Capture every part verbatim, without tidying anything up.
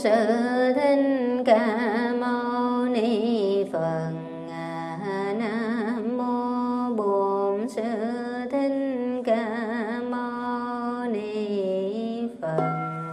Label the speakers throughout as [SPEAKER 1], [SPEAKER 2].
[SPEAKER 1] Sư Thích Ca Mâu Ni Phật. Nam mô Bổn Sư Thích Ca Mâu Ni Phật.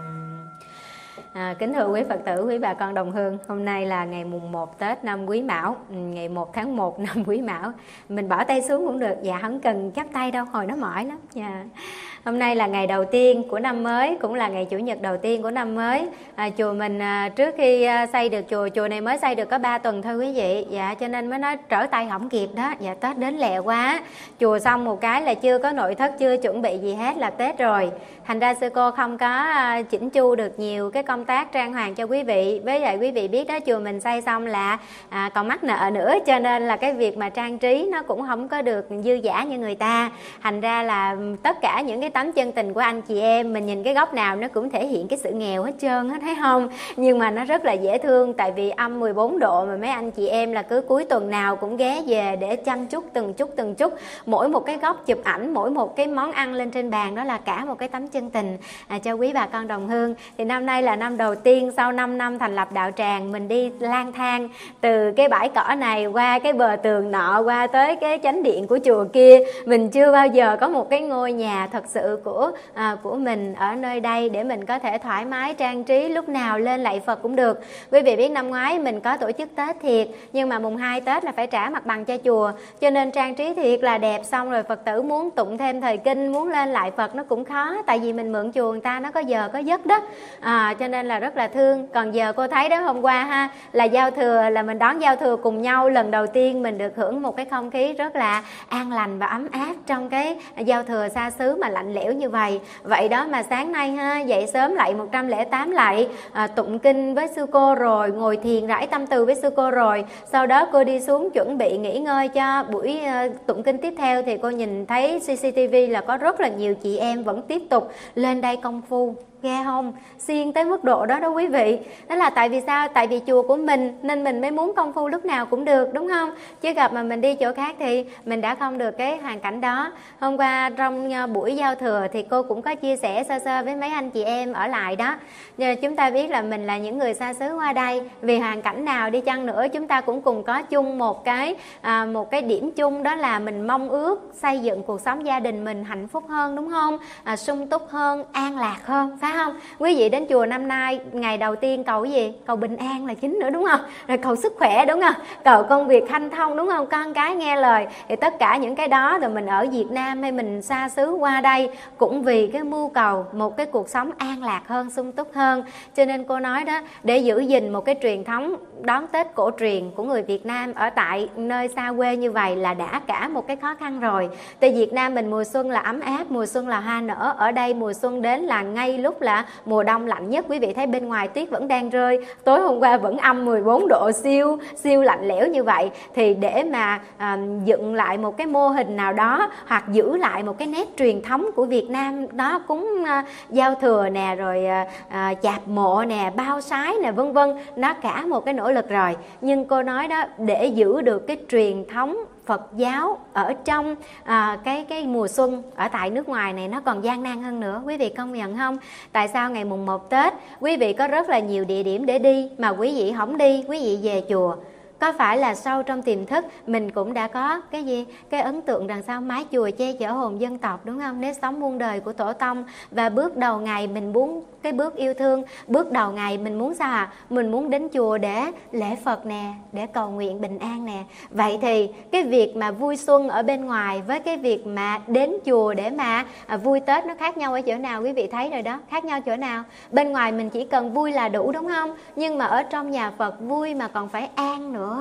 [SPEAKER 1] À, kính thưa quý Phật tử, quý bà con đồng hương, hôm nay là ngày mùng một Tết năm Quý Mão, ngày một tháng một năm Quý Mão. Mình bỏ tay xuống cũng được, dạ không cần chắp tay đâu, hồi nó mỏi lắm. Dạ. Hôm nay là ngày đầu tiên của năm mới, cũng là ngày Chủ nhật đầu tiên của năm mới. À, chùa mình à, trước khi à, xây được chùa, chùa này mới xây được có ba tuần thôi quý vị. Dạ, cho nên mới nói trở tay không kịp đó. Dạ, Tết đến lẹ quá. Chùa xong một cái là chưa có nội thất, chưa chuẩn bị gì hết là Tết rồi. Thành ra sư cô không có à, chỉnh chu được nhiều cái công tác trang hoàng cho quý vị. Với lại quý vị biết đó, chùa mình xây xong là à, còn mắc nợ nữa, cho nên là cái việc mà trang trí nó cũng không có được dư dả như người ta. Thành ra là tất cả những cái tấm chân tình của anh chị em, mình nhìn cái góc nào nó cũng thể hiện cái sự nghèo hết trơn á, thấy không? Nhưng mà nó rất là dễ thương, tại vì âm mười bốn độ mà mấy anh chị em là cứ cuối tuần nào cũng ghé về để chăm chút từng chút từng chút. Mỗi một cái góc chụp ảnh, mỗi một cái món ăn lên trên bàn đó là cả một cái tấm chân tình à, cho quý bà con đồng hương. Thì năm nay là năm đầu tiên sau năm năm thành lập đạo tràng, mình đi lang thang từ cái bãi cỏ này qua cái bờ tường nọ, qua tới cái chánh điện của chùa kia. Mình chưa bao giờ có một cái ngôi nhà thật sự của à, của mình ở nơi đây để mình có thể thoải mái trang trí, lúc nào lên lạy Phật cũng được. Quý vị biết năm ngoái mình có tổ chức Tết thiệt, nhưng mà mùng hai Tết là phải trả mặt bằng cho chùa, cho nên trang trí thiệt là đẹp. Xong rồi Phật tử muốn tụng thêm thời kinh, muốn lên lạy Phật nó cũng khó, tại vì mình mượn chùa người ta nó có giờ có giấc đó à, cho nên là rất là thương. Còn giờ cô thấy đó, hôm qua ha là giao thừa, là mình đón giao thừa cùng nhau, lần đầu tiên mình được hưởng một cái không khí rất là an lành và ấm áp trong cái giao thừa xa xứ mà lạnh lẽo như vậy. Vậy đó mà sáng nay ha, dậy sớm lạy một trăm lẻ tám lạy, à, tụng kinh với sư cô rồi, ngồi thiền rải tâm từ với sư cô rồi. Sau đó cô đi xuống chuẩn bị nghỉ ngơi cho buổi uh, tụng kinh tiếp theo, thì cô nhìn thấy xê xê tê vê là có rất là nhiều chị em vẫn tiếp tục lên đây công phu. Ghê không? Siêng tới mức độ đó đó quý vị. Đó là tại vì sao? Tại vì chùa của mình nên mình mới muốn công phu lúc nào cũng được, đúng không? Chứ gặp mà mình đi chỗ khác thì mình đã không được cái hoàn cảnh đó. Hôm qua trong buổi giao thừa thì cô cũng có chia sẻ sơ sơ với mấy anh chị em ở lại đó. Nhưng chúng ta biết là mình là những người xa xứ qua đây, vì hoàn cảnh nào đi chăng nữa chúng ta cũng cùng có chung một cái à, một cái điểm chung, đó là mình mong ước xây dựng cuộc sống gia đình mình hạnh phúc hơn, đúng không? À, sung túc hơn, an lạc hơn, phải không? Quý vị đến chùa năm nay ngày đầu tiên cầu cái gì? Cầu bình an là chính nữa, đúng không? Rồi cầu sức khỏe, đúng không? Cầu công việc hanh thông, đúng không? Con cái nghe lời. Thì tất cả những cái đó rồi mình ở Việt Nam hay mình xa xứ qua đây cũng vì cái mưu cầu một cái cuộc sống an lạc hơn, sung túc hơn. Cho nên cô nói đó, để giữ gìn một cái truyền thống đón Tết cổ truyền của người Việt Nam ở tại nơi xa quê như vậy là đã cả một cái khó khăn rồi. Tại Việt Nam mình mùa xuân là ấm áp, mùa xuân là hoa nở. Ở đây mùa xuân đến là ngay lúc là mùa đông lạnh nhất. Quý vị thấy bên ngoài tuyết vẫn đang rơi, tối hôm qua vẫn âm mười bốn độ, siêu siêu lạnh lẽo như vậy. Thì để mà à, dựng lại một cái mô hình nào đó, hoặc giữ lại một cái nét truyền thống của Việt Nam đó, cúng à, giao thừa nè, rồi à, à, chạp mộ nè, bao sái nè, vân vân, nó cả một cái nỗ lực rồi. Nhưng cô nói đó, để giữ được cái truyền thống Phật giáo ở trong à, cái cái mùa xuân ở tại nước ngoài này nó còn gian nan hơn nữa. Quý vị công nhận không? Tại sao ngày mùng một Tết quý vị có rất là nhiều địa điểm để đi mà quý vị không đi, quý vị về chùa? Có phải là sâu trong tiềm thức mình cũng đã có cái gì? Cái ấn tượng rằng sao mái chùa che chở hồn dân tộc, đúng không? Nếp sống muôn đời của tổ tông. Và bước đầu ngày mình muốn cái bước yêu thương, bước đầu ngày mình muốn sao à? Mình muốn đến chùa để lễ Phật nè, để cầu nguyện bình an nè. Vậy thì cái việc mà vui xuân ở bên ngoài với cái việc mà đến chùa để mà à, vui Tết nó khác nhau ở chỗ nào? Quý vị thấy rồi đó, khác nhau chỗ nào? Bên ngoài mình chỉ cần vui là đủ, đúng không? Nhưng mà ở trong nhà Phật vui mà còn phải an nữa.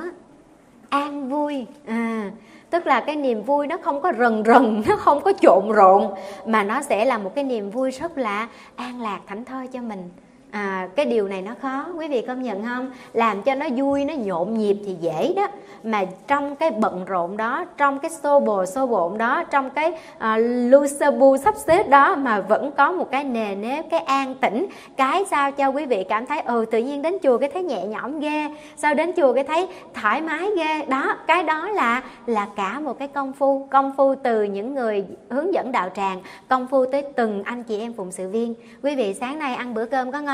[SPEAKER 1] An vui à, tức là cái niềm vui nó không có rần rần, nó không có trộn rộn, mà nó sẽ là một cái niềm vui rất là an lạc, thảnh thơi cho mình. À, cái điều này nó khó, quý vị công nhận không? Làm cho nó vui, nó nhộn nhịp thì dễ đó, mà trong cái bận rộn đó, trong cái xô bồ xô bộn đó, trong cái uh, lu sơ bu sắp xếp đó mà vẫn có một cái nề nếp, cái an tĩnh, cái sao cho quý vị cảm thấy ừ tự nhiên đến chùa cái thấy nhẹ nhõm ghê, sao đến chùa cái thấy thoải mái ghê đó. Cái đó là là cả một cái công phu, công phu từ những người hướng dẫn đạo tràng, công phu tới từng anh chị em phụng sự viên. Quý vị sáng nay ăn bữa cơm có ngon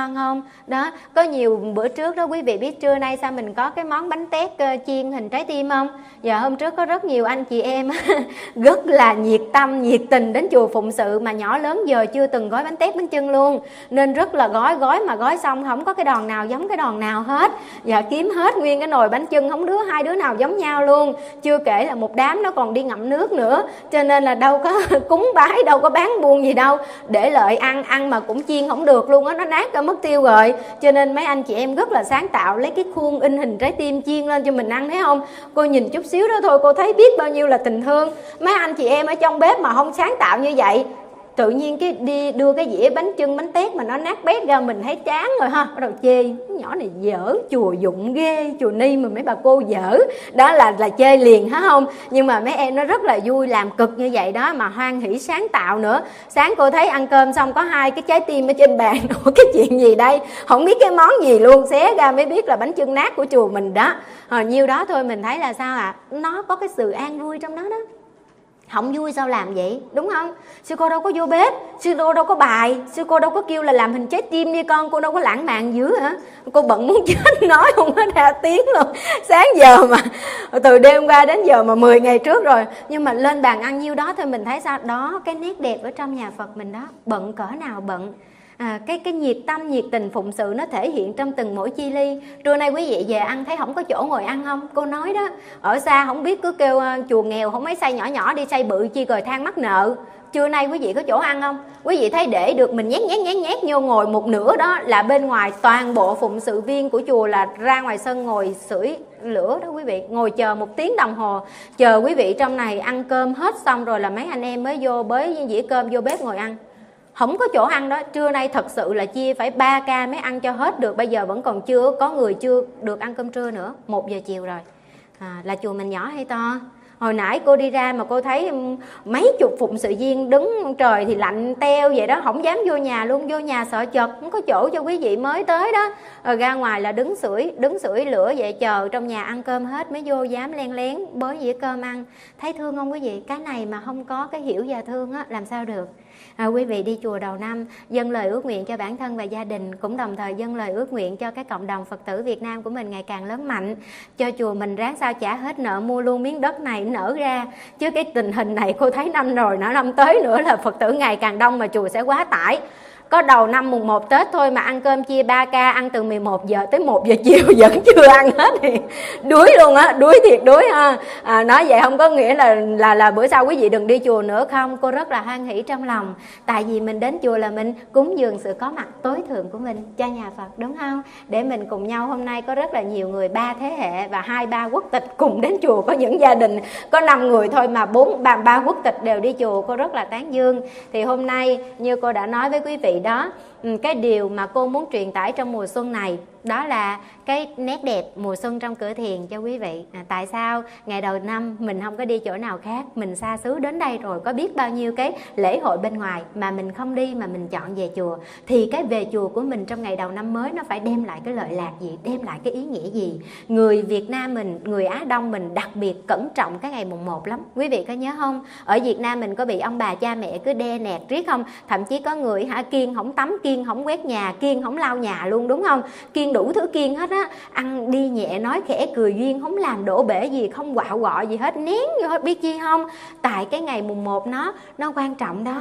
[SPEAKER 1] ngon không? Đó, có nhiều bữa trước đó quý vị biết trưa nay sao mình có cái món bánh tét uh, chiên hình trái tim không? Giờ hôm trước có rất nhiều anh chị em rất là nhiệt tâm, nhiệt tình đến chùa phụng sự, mà nhỏ lớn giờ chưa từng gói bánh tét bánh chưng luôn, nên rất là gói gói mà gói xong không có cái đòn nào giống cái đòn nào hết. Giờ kiếm hết nguyên cái nồi bánh chưng, không đứa hai đứa nào giống nhau luôn, chưa kể là một đám nó còn đi ngậm nước nữa, cho nên là đâu có cúng bái, đâu có bán buôn gì đâu, để lợi ăn ăn mà cũng chiên không được luôn á, nó nát cả mất tiêu rồi. Cho nên mấy anh chị em rất là sáng tạo, lấy cái khuôn in hình trái tim chiên lên cho mình ăn, thấy không? Cô nhìn chút xíu đó thôi cô thấy biết bao nhiêu là tình thương. Mấy anh chị em ở trong bếp mà không sáng tạo như vậy, tự nhiên cái đi đưa cái dĩa bánh chưng bánh tét mà nó nát bét ra, mình thấy chán rồi ha, bắt đầu chê nhỏ này dở, chùa dụng ghê, chùa Ni mà mấy bà cô dở, đó là là chê liền hả không? Nhưng mà mấy em nó rất là vui, làm cực như vậy đó mà hoan hỷ sáng tạo nữa. Sáng cô thấy ăn cơm xong có hai cái trái tim ở trên bàn, cái chuyện gì đây, không biết cái món gì luôn, xé ra mới biết là bánh chưng nát của chùa mình đó. Hồi nhiêu đó thôi mình thấy là sao ạ? À? Nó có cái sự an vui trong đó đó. Không vui sao làm vậy, đúng không? Sư cô đâu có vô bếp, sư cô đâu có bài, sư cô đâu có kêu là làm hình trái tim đi con, cô đâu có lãng mạn dữ hả? Cô bận muốn chết, nói không có ra tiếng luôn. Sáng giờ mà, từ đêm qua đến giờ mà mười ngày trước rồi, nhưng mà lên bàn ăn nhiêu đó thôi mình thấy sao? Đó, cái nét đẹp ở trong nhà Phật mình đó, bận cỡ nào bận. À, cái cái nhiệt tâm, nhiệt tình phụng sự nó thể hiện trong từng mỗi chi ly. Trưa nay quý vị về ăn thấy không có chỗ ngồi ăn không? Cô nói đó, ở xa không biết cứ kêu uh, chùa nghèo không mấy xây nhỏ nhỏ đi, xây bự chi rồi than mắc nợ. Trưa nay quý vị có chỗ ăn không? Quý vị thấy để được mình nhét nhét nhét nhét vô ngồi một nửa đó là bên ngoài toàn bộ phụng sự viên của chùa là ra ngoài sân ngồi sưởi lửa đó quý vị, ngồi chờ một tiếng đồng hồ, chờ quý vị trong này ăn cơm hết xong rồi là mấy anh em mới vô bới dĩa cơm vô bếp ngồi ăn. Không có chỗ ăn đó. Trưa nay thật sự là chia phải ba ca mới ăn cho hết được. Bây giờ vẫn còn chưa có người chưa được ăn cơm trưa nữa. Một giờ chiều rồi. À, là chùa mình nhỏ hay to? Hồi nãy cô đi ra mà cô thấy mấy chục phụng sự viên đứng, trời thì lạnh teo vậy đó, không dám vô nhà luôn. Vô nhà sợ chật, không có chỗ cho quý vị mới tới đó. Rồi ra ngoài là đứng sưởi đứng sưởi lửa vậy, chờ trong nhà ăn cơm hết mới vô dám len lén bới dĩa cơm ăn. Thấy thương không quý vị? Cái này mà không có cái hiểu và thương á, làm sao được? À, quý vị đi chùa đầu năm dâng lời ước nguyện cho bản thân và gia đình, cũng đồng thời dâng lời ước nguyện cho cái cộng đồng Phật tử Việt Nam của mình ngày càng lớn mạnh, cho chùa mình ráng sao trả hết nợ, mua luôn miếng đất này nở ra. Chứ cái tình hình này cô thấy năm rồi nọ năm tới nữa là Phật tử ngày càng đông mà chùa sẽ quá tải. Có đầu năm mùng một Tết thôi mà ăn cơm chia ba ca, ăn từ mười một giờ tới một giờ chiều vẫn chưa ăn hết thì đuối luôn á, đuối thiệt đuối ha. À, nói vậy không có nghĩa là là là bữa sau quý vị đừng đi chùa nữa, không. Cô rất là hoan hỷ trong lòng, tại vì mình đến chùa là mình cúng dường sự có mặt tối thượng của mình cho nhà Phật, đúng không? Để mình cùng nhau, hôm nay có rất là nhiều người, ba thế hệ và hai ba quốc tịch cùng đến chùa. Có những gia đình có năm người thôi mà bốn ba ba quốc tịch đều đi chùa, cô rất là tán dương. Thì hôm nay như cô đã nói với quý vị đó, cái điều mà cô muốn truyền tải trong mùa xuân này đó là cái nét đẹp mùa xuân trong cửa thiền cho quý vị. À, tại sao ngày đầu năm mình không có đi chỗ nào khác, mình xa xứ đến đây rồi, có biết bao nhiêu cái lễ hội bên ngoài mà mình không đi mà mình chọn về chùa, thì cái về chùa của mình trong ngày đầu năm mới nó phải đem lại cái lợi lạc gì, đem lại cái ý nghĩa gì. Người Việt Nam mình, người Á Đông mình đặc biệt cẩn trọng cái ngày mùng một lắm, quý vị có nhớ không? Ở Việt Nam mình có bị ông bà cha mẹ cứ đe nẹt riết không? Thậm chí có người hả kiêng không tắm, kiêng không quét nhà, kiêng không lau nhà luôn, đúng không? Kiêng đủ thứ kiêng hết á, ăn đi nhẹ nói khẽ cười duyên, không làm đổ bể gì, không quạo quọ gì hết, nén vô hết, biết chi không? Tại cái ngày mùng một nó nó quan trọng đó.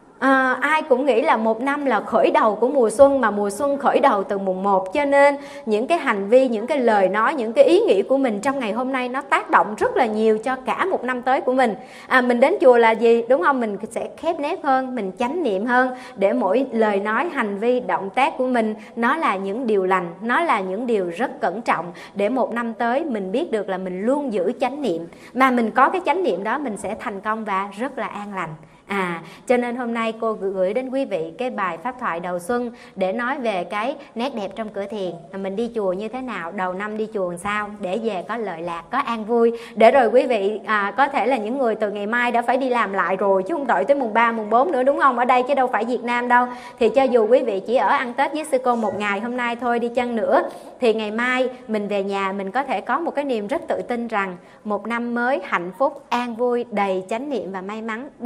[SPEAKER 1] À, ai cũng nghĩ là một năm là khởi đầu của mùa xuân, mà mùa xuân khởi đầu từ mùng một, cho nên những cái hành vi, những cái lời nói, những cái ý nghĩ của mình trong ngày hôm nay nó tác động rất là nhiều cho cả một năm tới của mình. À, mình đến chùa là gì, đúng không? Mình sẽ khép nép hơn, mình chánh niệm hơn, để mỗi lời nói, hành vi, động tác của mình nó là những điều lành, nó là những điều rất cẩn trọng, để một năm tới mình biết được là mình luôn giữ chánh niệm, mà mình có cái chánh niệm đó mình sẽ thành công và rất là an lành. À, cho nên hôm nay cô gửi đến quý vị cái bài pháp thoại đầu xuân để nói về cái nét đẹp trong cửa thiền. Mình đi chùa như thế nào, đầu năm đi chùa làm sao để về có lợi lạc, có an vui, để rồi quý vị à, có thể là những người từ ngày mai đã phải đi làm lại rồi, chứ không đợi tới mùng ba, mùng bốn nữa, đúng không? Ở đây chứ đâu phải Việt Nam đâu. Thì cho dù quý vị chỉ ở ăn Tết với sư cô một ngày hôm nay thôi đi chăng nữa, thì ngày mai mình về nhà mình có thể có một cái niềm rất tự tin rằng một năm mới hạnh phúc, an vui, đầy chánh niệm và may mắn đang sắp sửa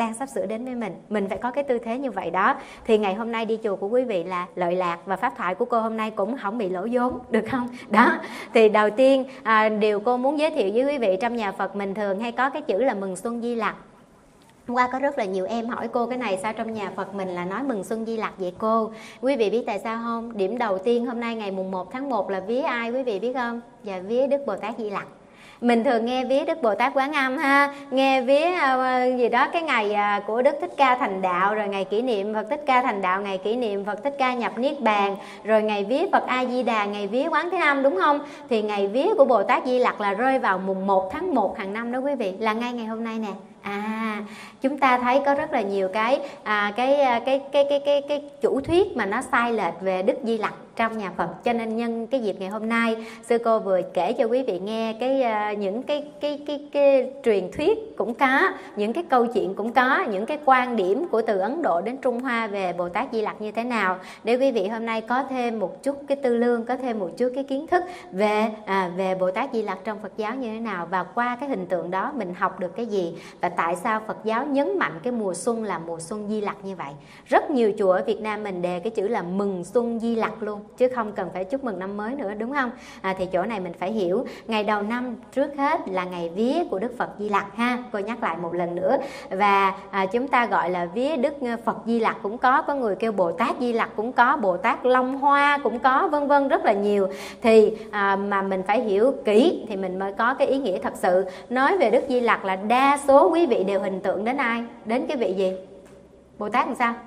[SPEAKER 1] đến với mình. Mình phải có cái tư thế như vậy đó, thì ngày hôm nay đi chùa của quý vị là lợi lạc, và pháp thoại của cô hôm nay cũng không bị lỗ vốn, được không? Đó, thì đầu tiên à, điều cô muốn giới thiệu với quý vị, trong nhà Phật mình thường hay có cái chữ là mừng xuân Di Lặc. Hôm qua có rất là nhiều em hỏi cô cái này, sao trong nhà Phật mình là nói mừng xuân Di Lặc vậy cô? Quý vị biết tại sao không? Điểm đầu tiên hôm nay ngày mùng một tháng một là vía ai quý vị biết không? Dạ vía Đức Bồ Tát Di Lặc. Mình thường nghe vía Đức Bồ Tát Quán Âm ha, nghe vía uh, gì đó cái ngày uh, của Đức Thích Ca thành đạo, rồi ngày kỷ niệm Phật Thích Ca thành đạo, ngày kỷ niệm Phật Thích Ca nhập niết bàn, rồi ngày vía Phật A Di Đà, ngày vía Quán Thế Âm, đúng không? Thì ngày vía của Bồ Tát Di Lặc là rơi vào mùng một tháng một hàng năm đó quý vị, là ngay ngày hôm nay nè. À, chúng ta thấy có rất là nhiều cái à, cái, cái cái cái cái cái cái chủ thuyết mà nó sai lệch về Đức Di Lặc trong nhà Phật, cho nên nhân cái dịp ngày hôm nay, sư cô vừa kể cho quý vị nghe cái uh, những cái cái, cái cái cái truyền thuyết cũng có, những cái câu chuyện cũng có, những cái quan điểm của từ Ấn Độ đến Trung Hoa về Bồ Tát Di Lặc như thế nào, để quý vị hôm nay có thêm một chút cái tư lương, có thêm một chút cái kiến thức về à, về Bồ Tát Di Lặc trong Phật giáo như thế nào, và qua cái hình tượng đó mình học được cái gì, và tại sao Phật giáo nhấn mạnh cái mùa xuân là mùa xuân Di Lặc như vậy. Rất nhiều chùa ở Việt Nam mình đề cái chữ là mừng xuân Di Lặc luôn, chứ không cần phải chúc mừng năm mới nữa, đúng không? À, thì chỗ này mình phải hiểu ngày đầu năm trước hết là ngày vía của Đức Phật Di Lặc ha. Cô nhắc lại một lần nữa, và à, chúng ta gọi là vía Đức Phật Di Lặc cũng có, có người kêu Bồ Tát Di Lặc cũng có, Bồ Tát Long Hoa cũng có, vân vân, rất là nhiều. Thì à, mà mình phải hiểu kỹ thì mình mới có cái ý nghĩa thật sự. Nói về Đức Di Lặc là đa số quý vị đều hình tượng đến ai? Đến cái vị gì? Bồ Tát làm sao?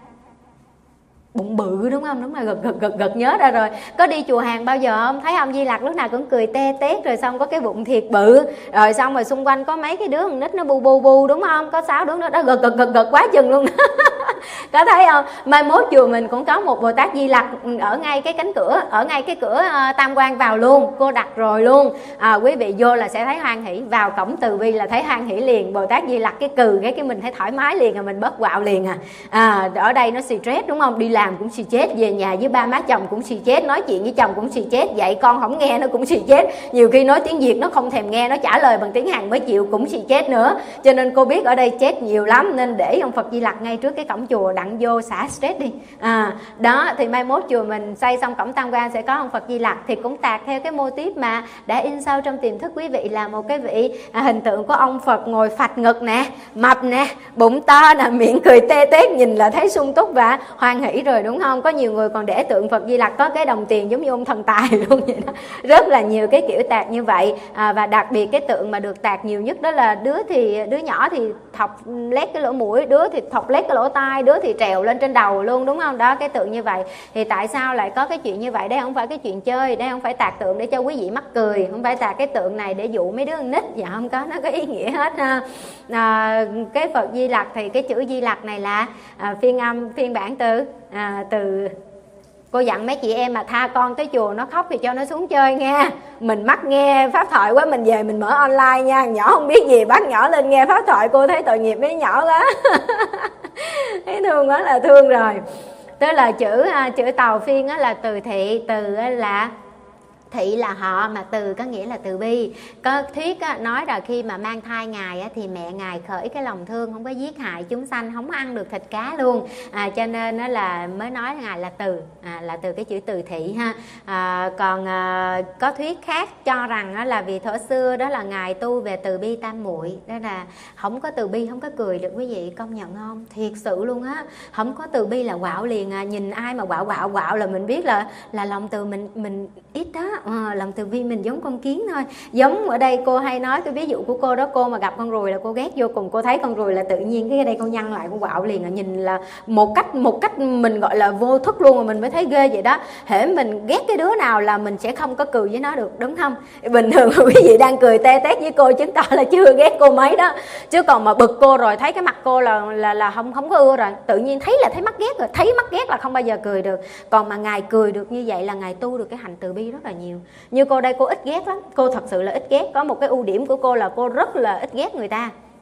[SPEAKER 1] Bụng bự, đúng không? Đúng là gật gật gật gật nhớ ra rồi. Có đi chùa hàng bao giờ không? Thấy ông Di Lặc lúc nào cũng cười te tét, rồi xong có cái bụng thiệt bự, rồi xong rồi xung quanh có mấy cái đứa con nít nó bu bu bu, đúng không? Có sáu đứa nó đó gật gật gật gật quá chừng luôn. Có thấy không? Mai mốt chùa mình cũng có một Bồ Tát Di Lặc ở ngay cái cánh cửa, ở ngay cái cửa uh, Tam Quan vào luôn, cô đặt rồi luôn. À, quý vị vô là sẽ thấy hoan hỷ, vào cổng Từ Bi là thấy hoan hỷ liền. Bồ Tát Di Lặc cái cừ cái cái mình thấy thoải mái liền, à mình bớt quạo liền à. À, ở đây nó stress đúng không? Đi làm cũng xì chết, về nhà với ba má chồng cũng xì chết, nói chuyện với chồng cũng xì chết, dạy con không nghe nó cũng xì chết, nhiều khi nói tiếng Việt nó không thèm nghe, nó trả lời bằng tiếng Hàn mới chịu, cũng xì chết nữa. Cho nên cô biết ở đây chết nhiều lắm, nên để ông Phật Di Lặc ngay trước cái cổng chùa, đặng vô xả stress đi. À, đó thì mai mốt chùa mình xây xong cổng Tam Quan sẽ có ông Phật Di Lặc, thì cũng tạc theo cái mô típ mà đã in sâu trong tiềm thức quý vị, là một cái vị à, hình tượng của ông Phật ngồi phạch ngực nè, mập nè, bụng to nè, miệng cười tê tét, nhìn là thấy sung túc và hoan hỷ rồi, đúng không? Có nhiều người còn để tượng Phật Di Lặc có cái đồng tiền giống như ông thần tài luôn vậy đó. Rất là nhiều cái kiểu tạc như vậy. À, và đặc biệt cái tượng mà được tạc nhiều nhất đó là đứa thì đứa nhỏ thì thọc lét cái lỗ mũi, đứa thì thọc lét cái lỗ tai, đứa thì trèo lên trên đầu luôn, đúng không? Đó, cái tượng như vậy. Thì tại sao lại có cái chuyện như vậy? Đây không phải cái chuyện chơi, đây không phải tạc tượng để cho quý vị mắc cười, không phải tạc cái tượng này để dụ mấy đứa con nít, dạ không có, nó có ý nghĩa hết ha. À, cái Phật Di Lặc thì cái chữ Di Lặc này là à, phiên âm, phiên bản từ à, từ cô dặn mấy chị em mà tha con tới chùa nó khóc thì cho nó xuống chơi nha. Mình mắc nghe pháp thoại quá, mình về mình mở online nha. Nhỏ không biết gì bắt nhỏ lên nghe pháp thoại, cô thấy tội nghiệp mấy nhỏ quá. Thấy thương quá là thương rồi. Tức là chữ chữ tàu phiên là từ thị, từ là thị là họ, mà từ có nghĩa là từ bi. Có thuyết á, nói là khi mà mang thai ngài á, thì mẹ ngài khởi cái lòng thương, không có giết hại chúng sanh, không có ăn được thịt cá luôn. À, cho nên á, là mới nói ngài là từ, à, là từ cái chữ từ thị ha. À, còn à, có thuyết khác cho rằng á, là vì thuở xưa đó là ngài tu về từ bi tam muội, đó là không có từ bi không có cười được, quý vị công nhận không? Thiệt sự luôn á, không có từ bi là quạo liền à. Nhìn ai mà quạo quạo quạo là mình biết là là lòng từ mình mình ít đó. À, lòng từ bi mình giống con kiến thôi. Giống ở đây cô hay nói cái ví dụ của cô đó, cô mà gặp con ruồi là cô ghét vô cùng. Cô thấy con ruồi là tự nhiên cái đây cô nhăn lại, cô quạo liền, là nhìn là một cách một cách mình gọi là vô thức luôn, mà mình mới thấy ghê vậy đó. Hễ mình ghét cái đứa nào là mình sẽ không có cười với nó được, đúng không? Bình thường quý vị đang cười te tét với cô chứng tỏ là chưa ghét cô mấy đó. Chứ còn mà bực cô rồi thấy cái mặt cô là là là không không có ưa rồi, tự nhiên thấy là thấy mắc ghét rồi, thấy mắc ghét là không bao giờ cười được. Còn mà ngài cười được như vậy là ngài tu được cái hạnh từ bi rất là nhiều. Như cô đây cô ít ghét lắm, cô thật sự là ít ghét. Có một cái ưu điểm của cô là cô rất là ít ghét người ta.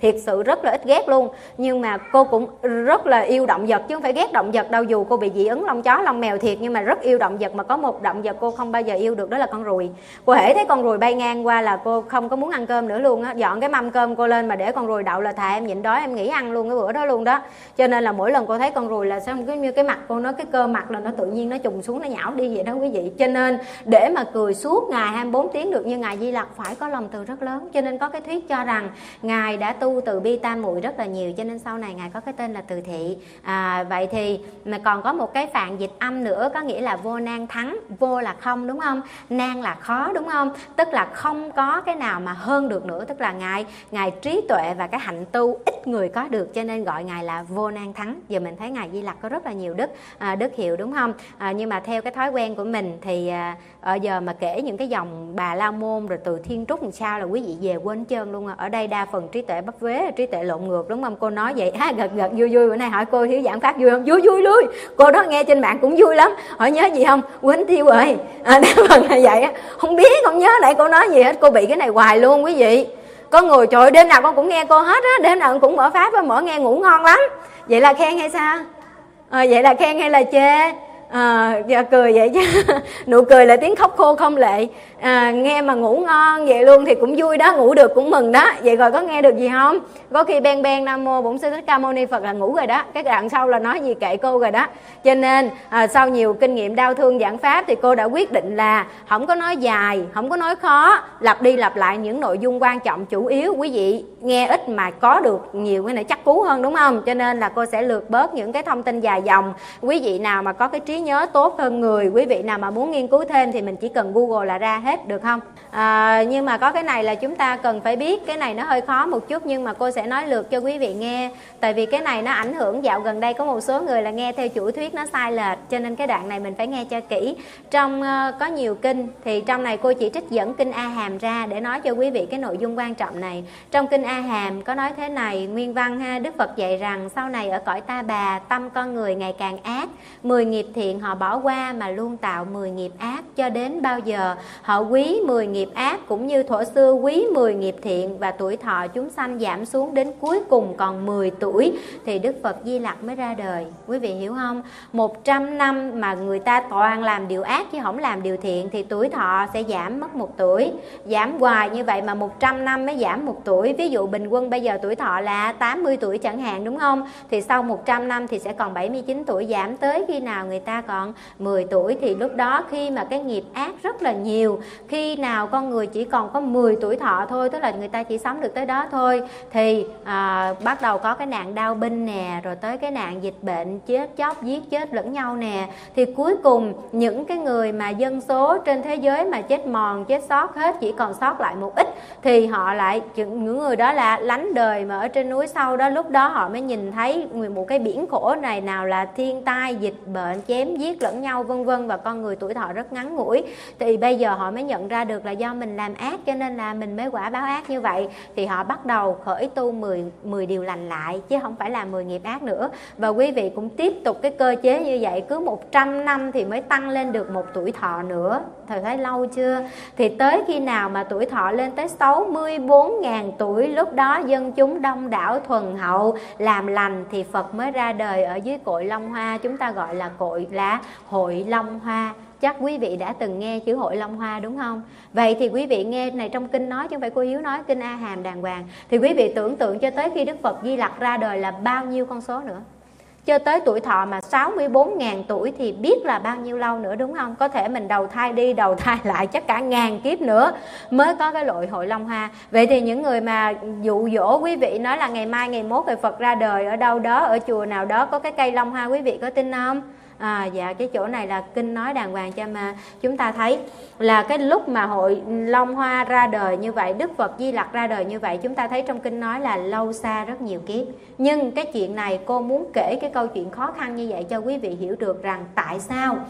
[SPEAKER 1] thiệt sự rất là ít ghét luôn. Nhưng mà cô cũng rất là yêu động vật, chứ không phải ghét động vật đâu, dù cô bị dị ứng lông chó lông mèo thiệt, nhưng mà rất yêu động vật. Mà có một động vật cô không bao giờ yêu được, đó là con ruồi. Cô hễ thấy con ruồi bay ngang qua là cô không có muốn ăn cơm nữa luôn á. Dọn cái mâm cơm cô lên mà để con ruồi đậu là thà em nhịn đói em nghỉ ăn luôn cái bữa đó luôn đó. Cho nên là mỗi lần cô thấy con ruồi là sao cứ như cái mặt cô, nó cái cơ mặt là nó tự nhiên nó trùng xuống, nó nhão đi vậy đó quý vị. Cho nên để mà cười suốt ngày hai mươi bốn tiếng được như ngài Di Lặc phải có lòng từ rất lớn. Cho nên có cái thuyết cho rằng ngài đã tu từ bi tam muội rất là nhiều, cho nên sau này ngài có cái tên là Từ Thị. À, vậy thì mà còn có một cái phạn dịch âm nữa, có nghĩa là vô nan thắng. Vô là không đúng không, nan là khó đúng không, tức là không có cái nào mà hơn được nữa, tức là ngài ngài trí tuệ và cái hạnh tu ít người có được, cho nên gọi ngài là vô nan thắng. Giờ mình thấy ngài Di Lặc có rất là nhiều đức à, đức hiệu đúng không. À, nhưng mà theo cái thói quen của mình thì à, ở giờ mà kể những cái dòng Bà La Môn rồi từ Thiên Trúc làm sao là quý vị về quên trơn luôn. Ở đây đa phần trí tuệ bắp vế, trí tuệ lộn ngược đúng không. Cô nói vậy á, gật gật vui vui. Bữa nay hỏi cô Hiếu giảng pháp vui không? Vui vui luôn. Cô đó nghe trên mạng cũng vui lắm. Hỏi nhớ gì không? Quýnh Thiêu ơi. À, đa phần là vậy á. Không biết, không nhớ lại cô nói gì hết. Cô bị cái này hoài luôn quý vị. Có người trời đêm nào con cũng nghe cô hết á, đêm nào con cũng mở pháp và mở nghe ngủ ngon lắm. Vậy là khen hay sao? À, vậy là khen hay là chê? À, dạ cười vậy chứ. Nụ cười là tiếng khóc khô không lệ. À, nghe mà ngủ ngon vậy luôn thì cũng vui đó, ngủ được cũng mừng đó. Vậy rồi có nghe được gì không? Có khi ben ben Nam Mô Bổn Sư Thích Ca Mâu Ni Phật là ngủ rồi đó. Cái đoạn sau là nói gì kệ cô rồi đó. Cho nên à, sau nhiều kinh nghiệm đau thương giảng pháp thì cô đã quyết định là không có nói dài, không có nói khó, lặp đi lặp lại những nội dung quan trọng chủ yếu. Quý vị nghe ít mà có được nhiều cái này chắc cú hơn đúng không? Cho nên là cô sẽ lược bớt những cái thông tin dài dòng. Quý vị nào mà có cái trí nhớ tốt hơn người, quý vị nào mà muốn nghiên cứu thêm thì mình chỉ cần Google là ra hết được không? À, nhưng mà có cái này là chúng ta cần phải biết, cái này nó hơi khó một chút nhưng mà cô sẽ nói lược cho quý vị nghe. Tại vì cái này nó ảnh hưởng, dạo gần đây có một số người là nghe theo chủ thuyết nó sai lệch, cho nên cái đoạn này mình phải nghe cho kỹ. Trong uh, có nhiều kinh thì trong này cô chỉ trích dẫn kinh A Hàm ra để nói cho quý vị cái nội dung quan trọng này. Trong kinh A Hàm có nói thế này, nguyên văn ha, Đức Phật dạy rằng sau này ở cõi Ta Bà, tâm con người ngày càng ác, mười nghiệp thiện họ bỏ qua mà luôn tạo mười nghiệp ác, cho đến bao giờ họ quý mười nghiệp ác cũng như thuở xưa quý mười nghiệp thiện, và tuổi thọ chúng sanh giảm xuống đến cuối cùng còn mười tuổi thì Đức Phật Di Lặc mới ra đời. Quý vị hiểu không? một trăm năm mà người ta toàn làm điều ác chứ không làm điều thiện thì tuổi thọ sẽ giảm mất một tuổi. Giảm hoài như vậy mà một trăm năm mới giảm một tuổi. Ví dụ bình quân bây giờ tuổi thọ là tám mươi tuổi chẳng hạn đúng không? Thì sau một trăm năm thì sẽ còn bảy mươi chín tuổi, giảm tới khi nào người ta còn mười tuổi. Thì lúc đó khi mà cái nghiệp ác rất là nhiều, khi nào con người chỉ còn có mười tuổi thọ thôi, tức là người ta chỉ sống được tới đó thôi, thì à, bắt đầu có cái nạn đau binh nè, rồi tới cái nạn dịch bệnh, chết chóc giết chết lẫn nhau nè. Thì cuối cùng những cái người mà dân số trên thế giới mà chết mòn chết sót hết, chỉ còn sót lại một ít, thì họ lại, những người đó là lánh đời mà ở trên núi sâu đó, lúc đó họ mới nhìn thấy một cái biển khổ này, nào là thiên tai dịch bệnh chém giết lẫn nhau vân vân, và con người tuổi thọ rất ngắn ngủi. Thì bây giờ họ mới nhận ra được là do mình làm ác cho nên là mình mới quả báo ác như vậy. Thì họ bắt đầu khởi tu mười, mười điều lành lại chứ không phải là mười nghiệp ác nữa. Và quý vị cũng tiếp tục cái cơ chế như vậy, cứ một trăm năm thì mới tăng lên được một tuổi thọ nữa. Thầy thấy lâu chưa? Thì tới khi nào mà tuổi thọ lên tới sáu mươi bốn nghìn tuổi, lúc đó dân chúng đông đảo thuần hậu làm lành thì Phật mới ra đời ở dưới cội Long Hoa. Chúng ta gọi là cội là Hội Long Hoa. Chắc quý vị đã từng nghe chữ Hội Long Hoa đúng không? Vậy thì quý vị nghe này trong kinh nói chứ không phải cô Hiếu nói, kinh A Hàm đàng hoàng. Thì quý vị tưởng tượng cho tới khi Đức Phật Di Lặc ra đời là bao nhiêu con số nữa? Cho tới tuổi thọ mà sáu mươi bốn nghìn tuổi thì biết là bao nhiêu lâu nữa đúng không? Có thể mình đầu thai đi đầu thai lại chắc cả ngàn kiếp nữa mới có cái lội Hội Long Hoa. Vậy thì những người mà dụ dỗ quý vị nói là ngày mai ngày mốt rồi Phật ra đời ở đâu đó, ở chùa nào đó có cái cây Long Hoa, quý vị có tin không? À, dạ cái chỗ này là kinh nói đàng hoàng cho mà chúng ta thấy là cái lúc mà Hội Long Hoa ra đời như vậy, Đức Phật Di Lặc ra đời như vậy, chúng ta thấy trong kinh nói là lâu xa rất nhiều kiếp. Nhưng cái chuyện này cô muốn kể cái câu chuyện khó khăn như vậy cho quý vị hiểu được rằng tại sao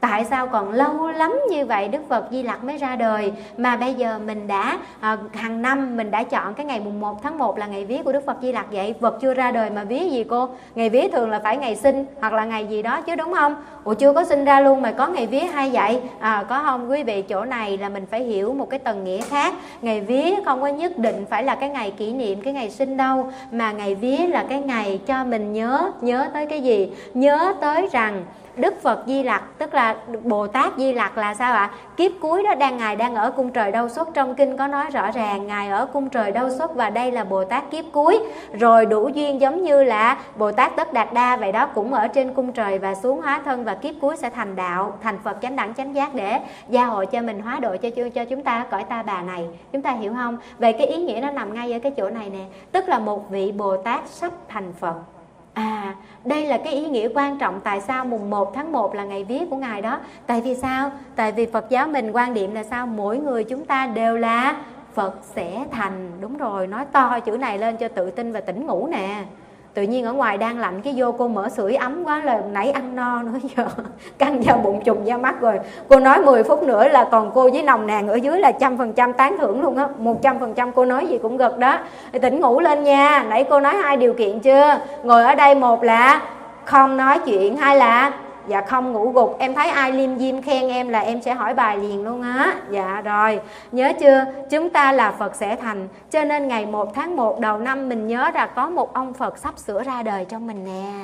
[SPEAKER 1] tại sao còn lâu lắm như vậy Đức Phật Di Lặc mới ra đời, mà bây giờ mình đã à, hàng năm mình đã chọn cái ngày mùng một tháng một là ngày vía của Đức Phật Di Lặc vậy. Phật chưa ra đời mà vía gì cô? Ngày vía thường là phải ngày sinh hoặc là ngày gì đó chứ, đúng không? Ủa chưa có sinh ra luôn mà có ngày vía hay vậy? À, có không quý vị? Chỗ này là mình phải hiểu một cái tầng nghĩa khác. Ngày vía không có nhất định phải là cái ngày kỷ niệm cái ngày sinh đâu, mà ngày vía là cái ngày cho mình nhớ. Nhớ tới cái gì? Nhớ tới rằng Đức Phật Di Lặc, tức là Bồ Tát Di Lặc là sao ạ? Kiếp cuối đó đang Ngài đang ở cung trời Đâu Xuất. Trong kinh có nói rõ ràng Ngài ở cung trời Đâu Xuất và đây là Bồ Tát kiếp cuối. Rồi đủ duyên giống như là Bồ Tát Tất Đạt Đa vậy đó, cũng ở trên cung trời và xuống hóa thân và kiếp cuối sẽ thành đạo, thành Phật chánh đẳng chánh giác để gia hộ cho mình, hóa độ cho cho chúng ta cõi ta bà này. Chúng ta hiểu không? Về cái ý nghĩa nó nằm ngay ở cái chỗ này nè, tức là một vị Bồ Tát sắp thành Phật. À, đây là cái ý nghĩa quan trọng. Tại sao mùng một tháng một là ngày vía của Ngài đó? Tại vì sao? Tại vì Phật giáo mình quan điểm là sao? Mỗi người chúng ta đều là Phật sẽ thành. Đúng rồi, nói to chữ này lên cho tự tin và tỉnh ngủ nè. Tự nhiên ở ngoài đang lạnh cái vô cô mở sưởi ấm quá là nãy ăn no nữa, giờ căng da bụng trùng da mắt rồi. Cô nói mười phút nữa là còn cô với nồng nàn ở dưới là trăm phần trăm tán thưởng luôn á, một trăm phần trăm cô nói gì cũng gật đó. Thì tỉnh ngủ lên nha. Nãy cô nói hai điều kiện chưa? Ngồi ở đây, một là không nói chuyện, hai là dạ không ngủ gục. Em thấy ai liêm diêm khen em là em sẽ hỏi bài liền luôn á. Dạ rồi, nhớ chưa? Chúng ta là Phật sẽ thành. Cho nên ngày một tháng một đầu năm mình nhớ là có một ông Phật sắp sửa ra đời trong mình nè.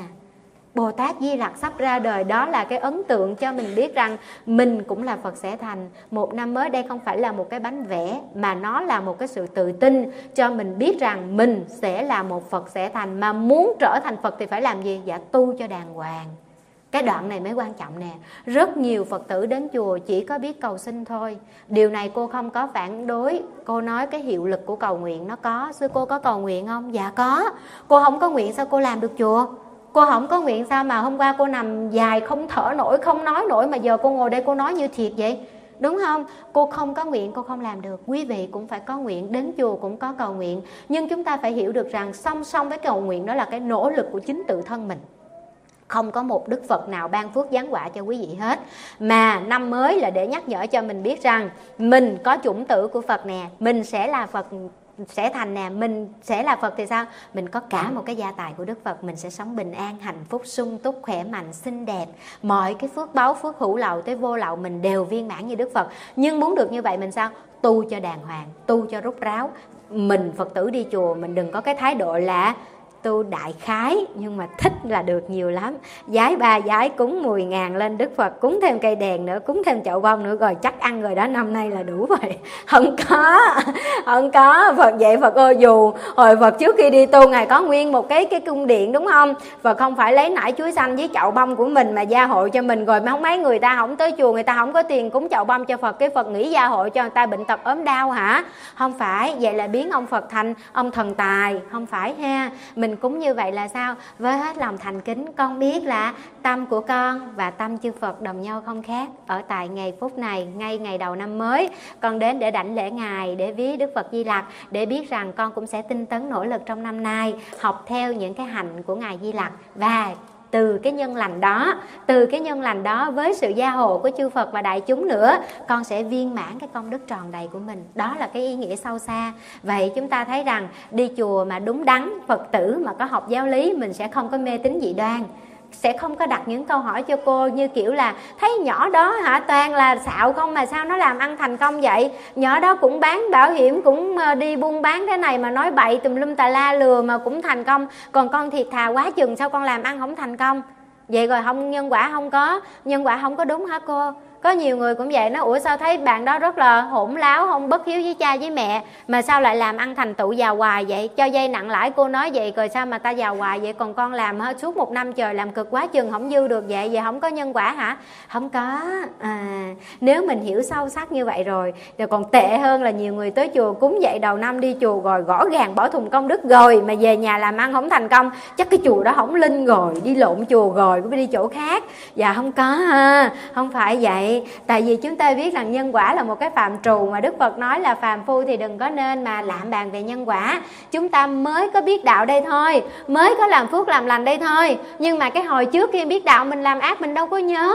[SPEAKER 1] Bồ Tát Di Lặc sắp ra đời, đó là cái ấn tượng cho mình biết rằng mình cũng là Phật sẽ thành. Một năm mới đây không phải là một cái bánh vẽ, mà nó là một cái sự tự tin cho mình biết rằng mình sẽ là một Phật sẽ thành. Mà muốn trở thành Phật thì phải làm gì? Dạ tu cho đàng hoàng. Cái đoạn này mới quan trọng nè. Rất nhiều Phật tử đến chùa chỉ có biết cầu xin thôi. Điều này cô không có phản đối. Cô nói cái hiệu lực của cầu nguyện nó có. Sư cô có cầu nguyện không? Dạ có. Cô không có nguyện sao cô làm được chùa? Cô không có nguyện sao mà hôm qua cô nằm dài không thở nổi, không nói nổi, mà giờ cô ngồi đây cô nói như thiệt vậy? Đúng không? Cô không có nguyện cô không làm được. Quý vị cũng phải có nguyện, đến chùa cũng có cầu nguyện. Nhưng chúng ta phải hiểu được rằng song song với cầu nguyện đó là cái nỗ lực của chính tự thân mình. Không có một Đức Phật nào ban phước giáng họa cho quý vị hết. Mà năm mới là để nhắc nhở cho mình biết rằng mình có chủng tử của Phật nè, mình sẽ là Phật sẽ thành nè. Mình sẽ là Phật thì sao? Mình có cả một cái gia tài của Đức Phật. Mình sẽ sống bình an, hạnh phúc, sung túc, khỏe mạnh, xinh đẹp. Mọi cái phước báu, phước hữu lậu tới vô lậu mình đều viên mãn như Đức Phật. Nhưng muốn được như vậy mình sao? Tu cho đàng hoàng, tu cho rốt ráo. Mình Phật tử đi chùa mình đừng có cái thái độ là tu đại khái, nhưng mà thích là được nhiều lắm. Giái ba giái cúng mười ngàn lên Đức Phật, cúng thêm cây đèn nữa, cúng thêm chậu bông nữa, rồi chắc ăn rồi đó, năm nay là đủ rồi. Không có, không có. Phật dạy Phật ơi, dù hồi Phật trước khi đi tu Ngài có nguyên một cái cái cung điện đúng không? Phật không phải lấy nải chuối xanh với chậu bông của mình mà gia hộ cho mình, rồi không mấy người ta không tới chùa, người ta không có tiền cúng chậu bông cho Phật, cái Phật nghĩ gia hộ cho người ta bệnh tật ốm đau hả? Không phải, vậy là biến ông Phật thành ông thần tài, không phải ha. Mình cúng như vậy là sao? Với hết lòng thành kính, con biết là tâm của con và tâm chư Phật đồng nhau không khác. Ở tại ngày phút này, ngay ngày đầu năm mới, con đến để đảnh lễ Ngài, để ví Đức Phật Di Lặc, để biết rằng con cũng sẽ tinh tấn nỗ lực trong năm nay, học theo những cái hạnh của Ngài Di Lặc. Và từ cái nhân lành đó, từ cái nhân lành đó với sự gia hộ của chư Phật và đại chúng nữa, con sẽ viên mãn cái công đức tròn đầy của mình. Đó là cái ý nghĩa sâu xa. Vậy chúng ta thấy rằng đi chùa mà đúng đắn, Phật tử mà có học giáo lý, mình sẽ không có mê tín dị đoan, sẽ không có đặt những câu hỏi cho cô như kiểu là thấy nhỏ đó hả, toàn là xạo không mà sao nó làm ăn thành công vậy, nhỏ đó cũng bán bảo hiểm, cũng đi buôn bán thế này mà nói bậy tùm lum tà la lừa mà cũng thành công, còn con thiệt thà quá chừng sao con làm ăn không thành công. Vậy rồi không, nhân quả không có, nhân quả không có đúng hả cô? Có nhiều người cũng vậy, nó ủa sao thấy bạn đó rất là hỗn láo, không bất hiếu với cha với mẹ, mà sao lại làm ăn thành tựu giàu hoài vậy, cho vay nặng lãi. Cô nói vậy rồi sao mà ta giàu hoài vậy, còn con làm hết suốt một năm trời làm cực quá chừng không dư được vậy, vậy không có nhân quả hả? Không có. À, nếu mình hiểu sâu sắc như vậy rồi, rồi còn tệ hơn là nhiều người tới chùa cúng dậy đầu năm đi chùa rồi gõ gàng bỏ thùng công đức rồi mà về nhà làm ăn không thành công, chắc cái chùa đó không linh rồi, đi lộn chùa rồi cũng đi chỗ khác. Dạ không có ha, không phải vậy. Tại vì chúng ta biết rằng nhân quả là một cái phạm trù mà Đức Phật nói là phàm phu thì đừng có nên mà lạm bàn về nhân quả. Chúng ta mới có biết đạo đây thôi, mới có làm phước làm lành đây thôi, nhưng mà cái hồi trước khi biết đạo mình làm ác mình đâu có nhớ.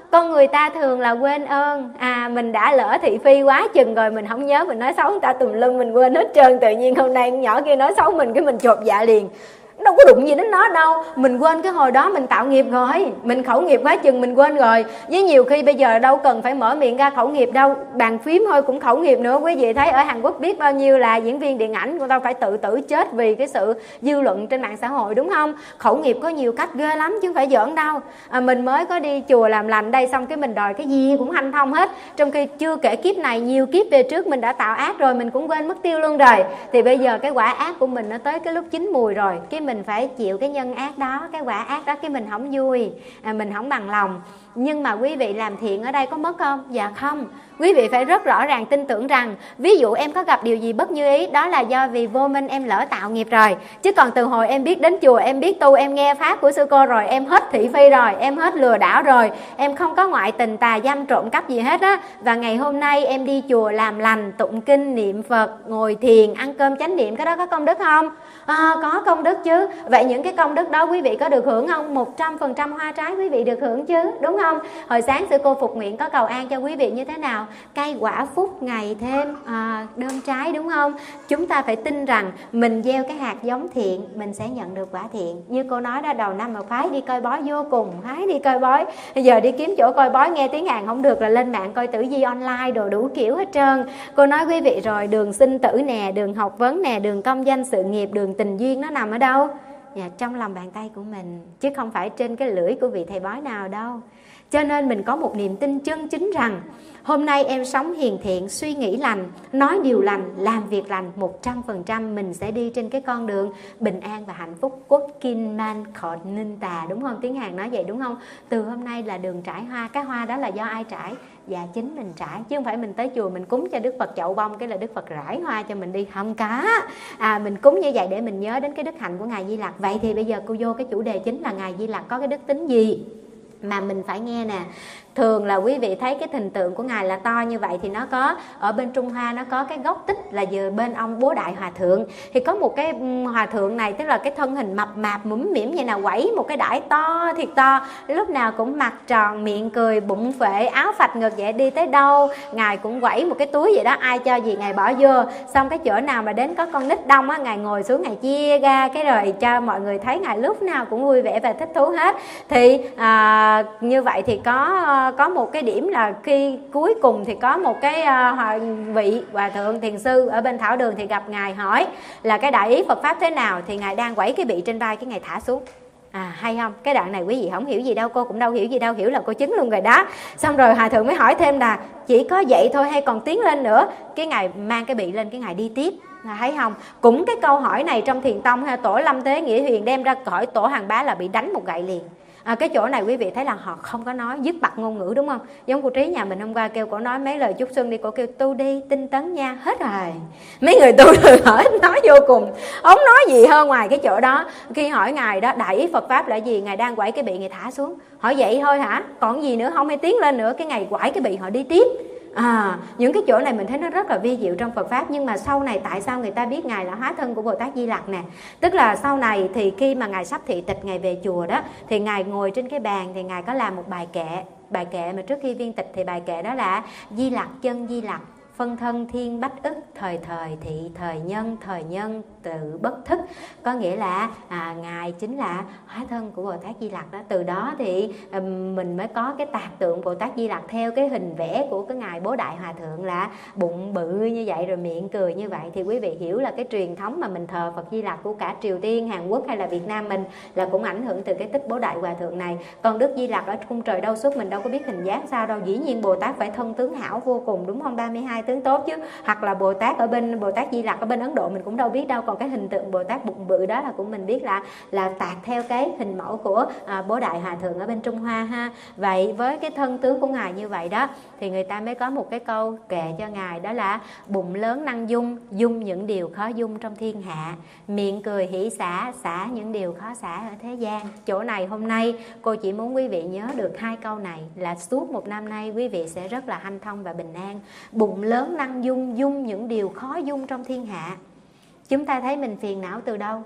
[SPEAKER 1] Con người ta thường là quên ơn. À mình đã lỡ thị phi quá chừng rồi, mình không nhớ, mình nói xấu người ta tùm lum, mình quên hết trơn. Tự nhiên hôm nay con nhỏ kia nói xấu mình, cái mình chột dạ liền. Đâu có đụng gì đến nó đâu. Mình quên cái hồi đó mình tạo nghiệp rồi, mình khẩu nghiệp quá chừng mình quên rồi. Với nhiều khi bây giờ đâu cần phải mở miệng ra khẩu nghiệp đâu, bàn phím thôi cũng khẩu nghiệp nữa. Quý vị thấy ở Hàn Quốc biết bao nhiêu là diễn viên điện ảnh của tao phải tự tử chết vì cái sự dư luận trên mạng xã hội, đúng không? Khẩu nghiệp có nhiều cách ghê lắm chứ không phải giỡn đâu. À, mình mới có đi chùa làm lành đây, xong cái mình đòi cái gì cũng hanh thông hết, trong khi chưa kể kiếp này nhiều kiếp về trước mình đã tạo ác rồi, mình cũng quên mất tiêu luôn rồi. Thì bây giờ cái quả ác của mình nó tới cái lúc chín mùi rồi, cái mình phải chịu cái nhân ác đó, cái quả ác đó, cái mình không vui, à, mình không bằng lòng. Nhưng mà quý vị làm thiện ở đây có mất không? Dạ không. Quý vị phải rất rõ ràng tin tưởng rằng ví dụ em có gặp điều gì bất như ý, đó là do vì vô minh em lỡ tạo nghiệp rồi. Chứ còn từ hồi em biết đến chùa, em biết tu, em nghe pháp của sư cô rồi, em hết thị phi rồi, em hết lừa đảo rồi, em không có ngoại tình tà dâm trộm cắp gì hết á. Và ngày hôm nay em đi chùa làm lành, tụng kinh, niệm Phật, ngồi thiền, ăn cơm chánh niệm, cái đó có công đức không? À, có công đức chứ. Vậy những cái công đức đó quý vị có được hưởng không? Một trăm phần trăm hoa trái quý vị được hưởng chứ, đúng không? Hồi sáng sư cô Phục Nguyện có cầu an cho quý vị như thế nào? Cây quả phúc ngày thêm à, đơm trái, đúng không? Chúng ta phải tin rằng mình gieo cái hạt giống thiện, mình sẽ nhận được quả thiện. Như cô nói đó, đầu năm mà phái đi coi bói vô cùng, phái đi coi bói. Bây giờ đi kiếm chỗ coi bói nghe tiếng Hàn không được là lên mạng coi tử vi online đồ đủ kiểu hết trơn. Cô nói quý vị rồi, đường sinh tử nè, đường học vấn nè, đường công danh sự nghiệp, đường tình duyên nó nằm ở đâu? Dạ, trong lòng bàn tay của mình, chứ không phải trên cái lưỡi của vị thầy bói nào đâu. Cho nên mình có một niềm tin chân chính rằng hôm nay em sống hiền thiện, suy nghĩ lành, nói điều lành, làm việc lành, một trăm phần trăm mình sẽ đi trên cái con đường bình an và hạnh phúc. Quốc kinh man khọt ninh tà, đúng không? Tiếng Hàn nói vậy đúng không? Từ hôm nay là đường trải hoa. Cái hoa đó là do ai trải? Dạ chính mình trải, chứ không phải mình tới chùa mình cúng cho Đức Phật chậu bông cái là Đức Phật rải hoa cho mình đi, không có. À, mình cúng như vậy để mình nhớ đến cái đức hạnh của Ngài Di Lặc. Vậy thì bây giờ cô vô cái chủ đề chính là Ngài Di Lặc có cái đức tính gì mà mình phải nghe nè. Thường là quý vị thấy cái hình tượng của Ngài là to như vậy, thì nó có ở bên Trung Hoa nó có cái gốc tích là giờ bên ông Bố Đại Hòa Thượng. Thì có một cái hòa thượng này, tức là cái thân hình mập mạp mũm mĩm như nào, quẩy một cái đãi to thiệt to, lúc nào cũng mặt tròn, miệng cười, bụng phệ, áo phạch ngực vậy, đi tới đâu Ngài cũng quẩy một cái túi vậy đó, ai cho gì Ngài bỏ vô. Xong cái chỗ nào mà đến có con nít đông á, Ngài ngồi xuống Ngài chia ra cái rồi cho mọi người thấy Ngài lúc nào cũng vui vẻ và thích thú hết. Thì à, như vậy thì có có một cái điểm là khi cuối cùng thì có một cái uh, vị hòa thượng thiền sư ở bên Thảo Đường thì gặp Ngài, hỏi là cái đại ý Phật pháp thế nào, thì Ngài đang quẩy cái bị trên vai, cái Ngài thả xuống. À hay không? Cái đoạn này quý vị không hiểu gì đâu, cô cũng đâu hiểu gì đâu, hiểu là cô chứng luôn rồi đó. Xong rồi hòa thượng mới hỏi thêm là chỉ có vậy thôi hay còn tiến lên nữa? Cái Ngài mang cái bị lên, cái Ngài đi tiếp. À, thấy không? Cũng cái câu hỏi này trong Thiền Tông ha, tổ Lâm Tế Nghĩa Huyền đem ra hỏi tổ Hàng Bá là bị đánh một gậy liền. À, cái chỗ này quý vị thấy là họ không có nói, dứt bặt ngôn ngữ, đúng không? Giống cô Trí nhà mình hôm qua kêu cổ nói mấy lời chúc xuân đi, cổ kêu tu đi tinh tấn nha, hết rồi. Mấy người tu rồi hỏi nói vô cùng, không nói gì hơn ngoài cái chỗ đó. Khi hỏi Ngài đó, đại ý Phật pháp là gì? Ngài đang quẩy cái bị, Ngài thả xuống. Hỏi vậy thôi hả? Còn gì nữa không hay tiến lên nữa? Cái Ngài quẩy cái bị, họ đi tiếp. À, những cái chỗ này mình thấy nó rất là vi diệu trong Phật pháp. Nhưng mà sau này tại sao người ta biết Ngài là hóa thân của Bồ Tát Di Lặc nè? Tức là sau này thì khi mà Ngài sắp thị tịch, Ngài về chùa đó, thì Ngài ngồi trên cái bàn thì Ngài có làm một bài kệ. Bài kệ mà trước khi viên tịch thì bài kệ đó là Di Lặc chân Di Lặc, phân thân thiên bách ức, thời thời thị thời nhân, thời nhân tự bất thức. Có nghĩa là à, Ngài chính là hóa thân của Bồ Tát Di Lặc đó. Từ đó thì um, mình mới có cái tạc tượng Bồ Tát Di Lặc theo cái hình vẽ của cái Ngài Bố Đại Hòa Thượng, là bụng bự như vậy rồi miệng cười như vậy. Thì quý vị hiểu là cái truyền thống mà mình thờ Phật Di Lặc của cả Triều Tiên, Hàn Quốc hay là Việt Nam mình là cũng ảnh hưởng từ cái tích Bố Đại Hòa Thượng này. Còn Đức Di Lặc ở cung trời đâu suốt mình đâu có biết hình dáng sao đâu. Dĩ nhiên Bồ Tát phải thân tướng hảo vô cùng, đúng không? ba mươi hai tướng tốt chứ. Hoặc là Bồ Tát ở bên Bồ Tát Di Lặc ở bên Ấn Độ mình cũng đâu biết đâu. Còn cái hình tượng Bồ Tát bụng bự đó là cũng mình biết là là tạc theo cái hình mẫu của à, Bố Đại Hòa Thượng ở bên Trung Hoa ha. Vậy với cái thân tướng của Ngài như vậy đó thì người ta mới có một cái câu kệ cho Ngài, đó là bụng lớn năng dung, dung những điều khó dung trong thiên hạ, miệng cười hỷ xả, xả những điều khó xả ở thế gian. Chỗ này hôm nay cô chỉ muốn quý vị nhớ được hai câu này là suốt một năm nay quý vị sẽ rất là hanh thông và bình an. Bụng lớn năng dung, dung những điều khó dung trong thiên hạ. Chúng ta thấy mình phiền não từ đâu?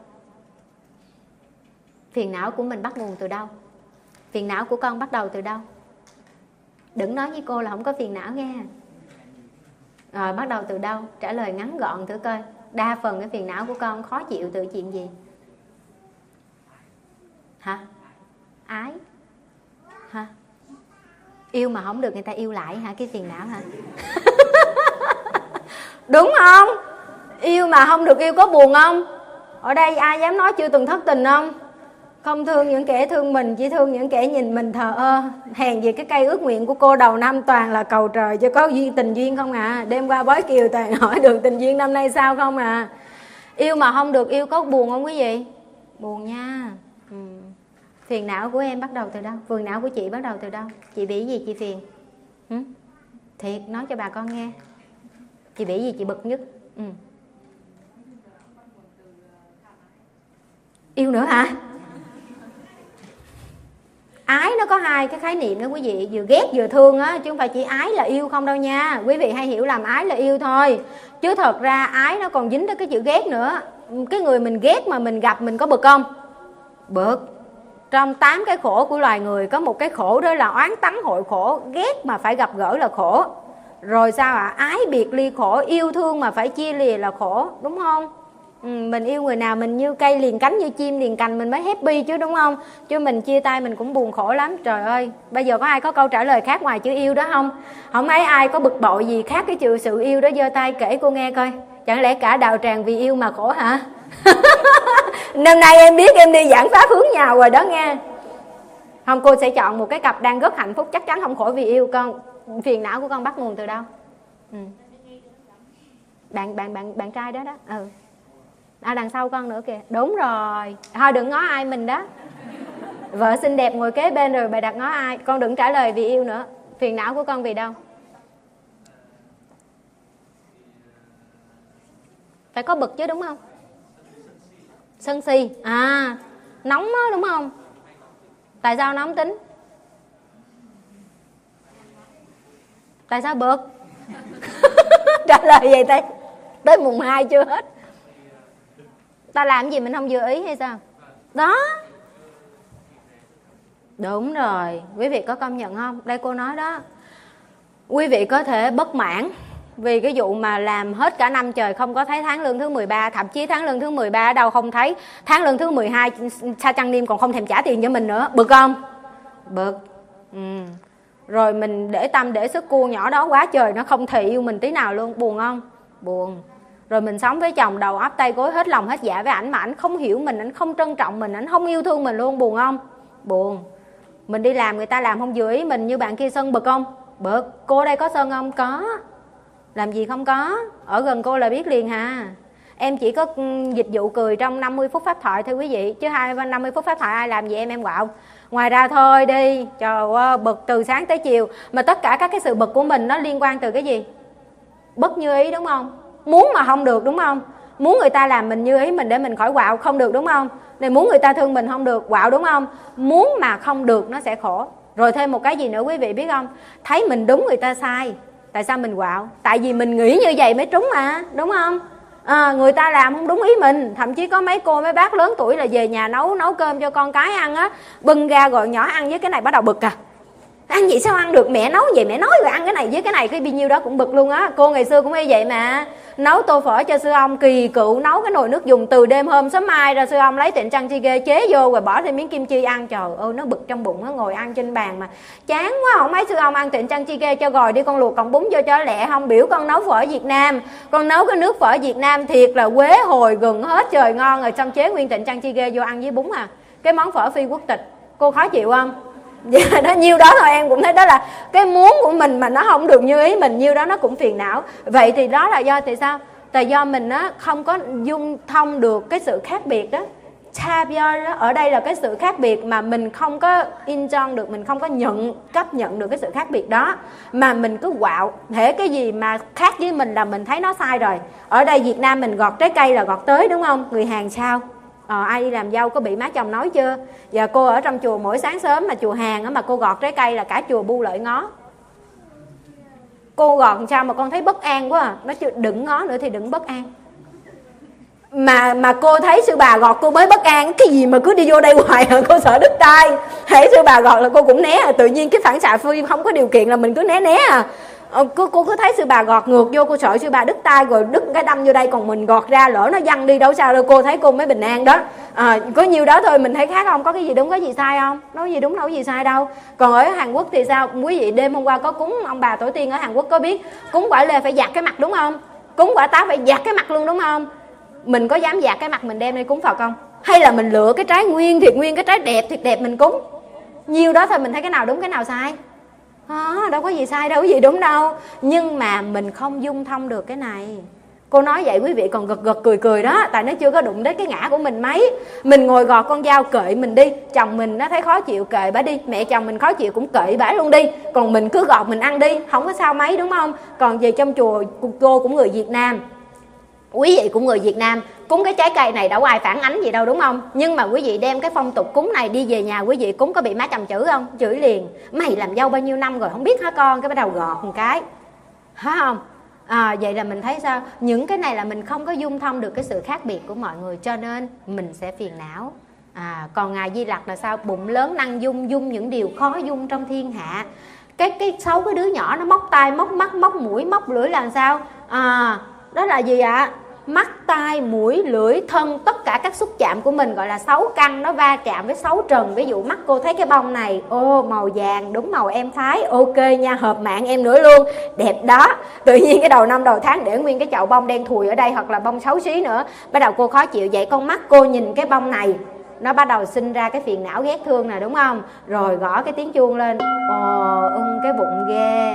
[SPEAKER 1] Phiền não của mình bắt nguồn từ đâu? Phiền não của con bắt đầu từ đâu? Đừng nói với cô là không có phiền não nghe. Rồi bắt đầu từ đâu? Trả lời ngắn gọn thử coi. Đa phần cái phiền não của con khó chịu từ chuyện gì? Hả? Ái hả? Yêu mà không được người ta yêu lại hả? Cái phiền não hả? Đúng không? Yêu mà không được yêu có buồn không? Ở đây ai dám nói chưa từng thất tình không? Không thương những kẻ thương mình, chỉ thương những kẻ nhìn mình thờ ơ. Hèn gì cái cây ước nguyện của cô đầu năm toàn là cầu trời cho có duyên tình duyên không à. Đêm qua bói kiều toàn hỏi được tình duyên năm nay sao không à. Yêu mà không được yêu có buồn không quý vị? Buồn nha. ừ. Phiền não của em bắt đầu từ đâu? Phiền não của chị bắt đầu từ đâu? Chị bị gì chị phiền? Hử? Thiệt nói cho bà con nghe. Chị bị gì chị bực nhất? ừ. Yêu nữa hả? Ái nó có hai cái khái niệm đó quý vị. Vừa ghét vừa thương á, chứ không phải chỉ ái là yêu không đâu nha. Quý vị hay hiểu làm ái là yêu thôi, chứ thật ra ái nó còn dính tới cái chữ ghét nữa. Cái người mình ghét mà mình gặp mình có bực không? Bực. Trong tám cái khổ của loài người có một cái khổ đó là oán tắng hội khổ. Ghét mà phải gặp gỡ là khổ. Rồi sao ạ? À? Ái biệt ly khổ. Yêu thương mà phải chia lìa là khổ. Đúng không? Ừ, mình yêu người nào mình như cây liền cánh như chim liền cành mình mới happy chứ, đúng không? Chứ mình chia tay mình cũng buồn khổ lắm. Trời ơi, bây giờ có ai có câu trả lời khác ngoài chữ yêu đó không? Không thấy ai có bực bội gì khác cái chữ sự yêu đó, giơ tay kể cô nghe coi. Chẳng lẽ cả đạo tràng vì yêu mà khổ hả? Năm nay em biết em đi giảng pháp hướng nhào rồi đó nghe. Không, cô sẽ chọn một cái cặp đang rất hạnh phúc, chắc chắn không khổ vì yêu. Con phiền não của con bắt nguồn từ đâu? ừ. bạn bạn bạn bạn trai đó đó. Ừ. À, đằng sau con nữa kìa. Đúng rồi. Thôi đừng ngó ai mình đó. Vợ xinh đẹp ngồi kế bên rồi bà đặt ngó ai. Con đừng trả lời vì yêu nữa. Phiền não của con vì đâu? Phải có bực chứ, đúng không? Sân si. À, nóng đó, đúng không? Tại sao nóng tính? Tại sao bực? Trả lời vậy tới tới mùng hai chưa hết. Ta làm gì mình không vừa ý hay sao? Đó. Đúng rồi. Quý vị có công nhận không? Đây cô nói đó. Quý vị có thể bất mãn vì cái vụ mà làm hết cả năm trời không có thấy tháng lương thứ mười ba. Thậm chí tháng lương thứ mười ba ở đâu không thấy. Tháng lương thứ mười hai Sa Trăng Niêm còn không thèm trả tiền cho mình nữa. Bực không? Bực. ừ. Rồi mình để tâm để sức cu nhỏ đó quá trời, nó không thề yêu mình tí nào luôn. Buồn không? Buồn. Rồi mình sống với chồng đầu óc tay gối hết lòng hết dạ với ảnh mà ảnh không hiểu mình, ảnh không trân trọng mình, ảnh không yêu thương mình luôn. Buồn không? Buồn. Mình đi làm người ta làm không vừa ý mình như bạn kia sân bực không? Bực. Cô đây có sân không? Có. Làm gì không có. Ở gần cô là biết liền hà. Em chỉ có dịch vụ cười trong năm mươi phút pháp thoại thôi quý vị. Chứ năm mươi phút pháp thoại ai làm gì em em quạo. Ngoài ra thôi đi. Trời ơi, bực từ sáng tới chiều. Mà tất cả các cái sự bực của mình nó liên quan từ cái gì? Bất như ý, đúng không? Muốn mà không được, đúng không? Muốn người ta làm mình như ý mình để mình khỏi quạo, không được, đúng không? Này muốn người ta thương mình không được, quạo, đúng không? Muốn mà không được nó sẽ khổ. Rồi thêm một cái gì nữa quý vị biết không? Thấy mình đúng người ta sai. Tại sao mình quạo? Tại vì mình nghĩ như vậy mới trúng mà, đúng không? À, người ta làm không đúng ý mình. Thậm chí có mấy cô mấy bác lớn tuổi là về nhà nấu nấu cơm cho con cái ăn á, bưng ra gọi nhỏ ăn với cái này bắt đầu bực à. Ăn gì sao ăn được, mẹ nấu vậy mẹ nói rồi ăn cái này với cái này, cái bao nhiêu đó cũng bực luôn á. Cô ngày xưa cũng y vậy mà. Nấu tô phở cho sư ông kỳ cựu, nấu cái nồi nước dùng từ đêm hôm sớm mai ra sư ông lấy tịnh trăng chi ghê chế vô rồi bỏ thêm miếng kim chi ăn. Trời ơi nó bực trong bụng, nó ngồi ăn trên bàn mà chán quá, không mấy sư ông ăn tịnh trăng chi ghê cho rồi đi con luộc còn bún vô cho lẹ. Không biểu con nấu phở Việt Nam, con nấu cái nước phở Việt Nam thiệt là quế hồi gừng hết trời ngon rồi, xong chế nguyên tịnh trăng chi ghê vô ăn với bún à. Cái món phở phi quốc tịch. Cô khó chịu không? Dạ đó, nhiêu đó thôi em cũng thấy đó là cái muốn của mình mà nó không được như ý mình, nhiêu đó nó cũng phiền não. Vậy thì đó là do tại sao? Tại do mình á không có dung thông được cái sự khác biệt đó. Tabia đó ở đây là cái sự khác biệt mà mình không có enjoy được, mình không có nhận chấp nhận được cái sự khác biệt đó, mà mình cứ quạo thể cái gì mà khác với mình là mình thấy nó sai rồi. Ở đây Việt Nam mình gọt trái cây là gọt tới, đúng không? Người Hàn sao? Ờ, ai đi làm dâu có bị má chồng nói chưa? Giờ cô ở trong chùa mỗi sáng sớm mà chùa Hàn á, mà cô gọt trái cây là cả chùa bu lợi ngó. Cô gọt sao mà con thấy bất an quá à. Nó chưa đừng ngó nữa thì đừng bất an. mà mà cô thấy sư bà gọt cô mới bất an, cái gì mà cứ đi vô đây hoài à, cô sợ đứt tay. Hễ sư bà gọt là cô cũng né à. Tự nhiên cái phản xạ phim không có điều kiện là mình cứ né né à. Cô, cô cứ thấy sư bà gọt ngược vô, cô sợ sư bà đứt tay rồi đứt cái đâm vô đây, còn mình gọt ra lỡ nó văng đi đâu sao đâu. Cô thấy cô mới bình an đó. À, có nhiêu đó thôi, mình thấy khác không? Có cái gì đúng, có gì sai không? Nói gì đúng đâu có gì sai đâu. Còn ở Hàn Quốc thì sao? Quý vị đêm hôm qua có cúng ông bà tổ tiên ở Hàn Quốc có biết cúng quả lê phải giặt cái mặt đúng không? Cúng quả táo phải giặt cái mặt luôn đúng không? Mình có dám giặt cái mặt mình đem đi cúng Phật không? Hay là mình lựa cái trái nguyên thiệt nguyên, cái trái đẹp thiệt đẹp mình cúng? Nhiêu đó thôi, mình thấy cái nào đúng cái nào sai. À, đâu có gì sai đâu, có gì đúng đâu. Nhưng mà mình không dung thông được cái này. Cô nói vậy quý vị còn gật gật cười cười đó. Tại nó chưa có đụng đến cái ngã của mình mấy. Mình ngồi gọt con dao kệ mình đi. Chồng mình nó thấy khó chịu kệ bả đi. Mẹ chồng mình khó chịu cũng kệ bả luôn đi. Còn mình cứ gọt mình ăn đi, không có sao mấy đúng không? Còn về trong chùa, cô cũng người Việt Nam, quý vị cũng người Việt Nam, cúng cái trái cây này đâu có ai phản ánh gì đâu đúng không? Nhưng mà quý vị đem cái phong tục cúng này đi về nhà quý vị cúng, có bị má chồng chửi không? Chửi liền. Mày làm dâu bao nhiêu năm rồi không biết hả con? Cái bắt đầu gọt một cái, hả không? À, vậy là mình thấy sao? Những cái này là mình không có dung thông được cái sự khác biệt của mọi người, cho nên mình sẽ phiền não. À, còn Ngài Di Lặc là sao? Bụng lớn năng dung, dung những điều khó dung trong thiên hạ. Cái cái xấu cái đứa nhỏ nó móc tai, móc mắt, móc mũi, móc lưỡi là sao? À, đó là gì ạ? À? Mắt, tai, mũi, lưỡi, thân, tất cả các xúc chạm của mình gọi là sáu căn, nó va chạm với sáu trần. Ví dụ mắt cô thấy cái bông này, ô màu vàng, đúng màu em phái, ok nha, hợp mạng em nữa luôn, đẹp đó. Tự nhiên cái đầu năm đầu tháng để nguyên cái chậu bông đen thùi ở đây, hoặc là bông xấu xí nữa, bắt đầu cô khó chịu. Vậy con mắt cô nhìn cái bông này, nó bắt đầu sinh ra cái phiền não ghét thương nè, đúng không? Rồi gõ cái tiếng chuông lên, ồ ưng cái bụng ghê,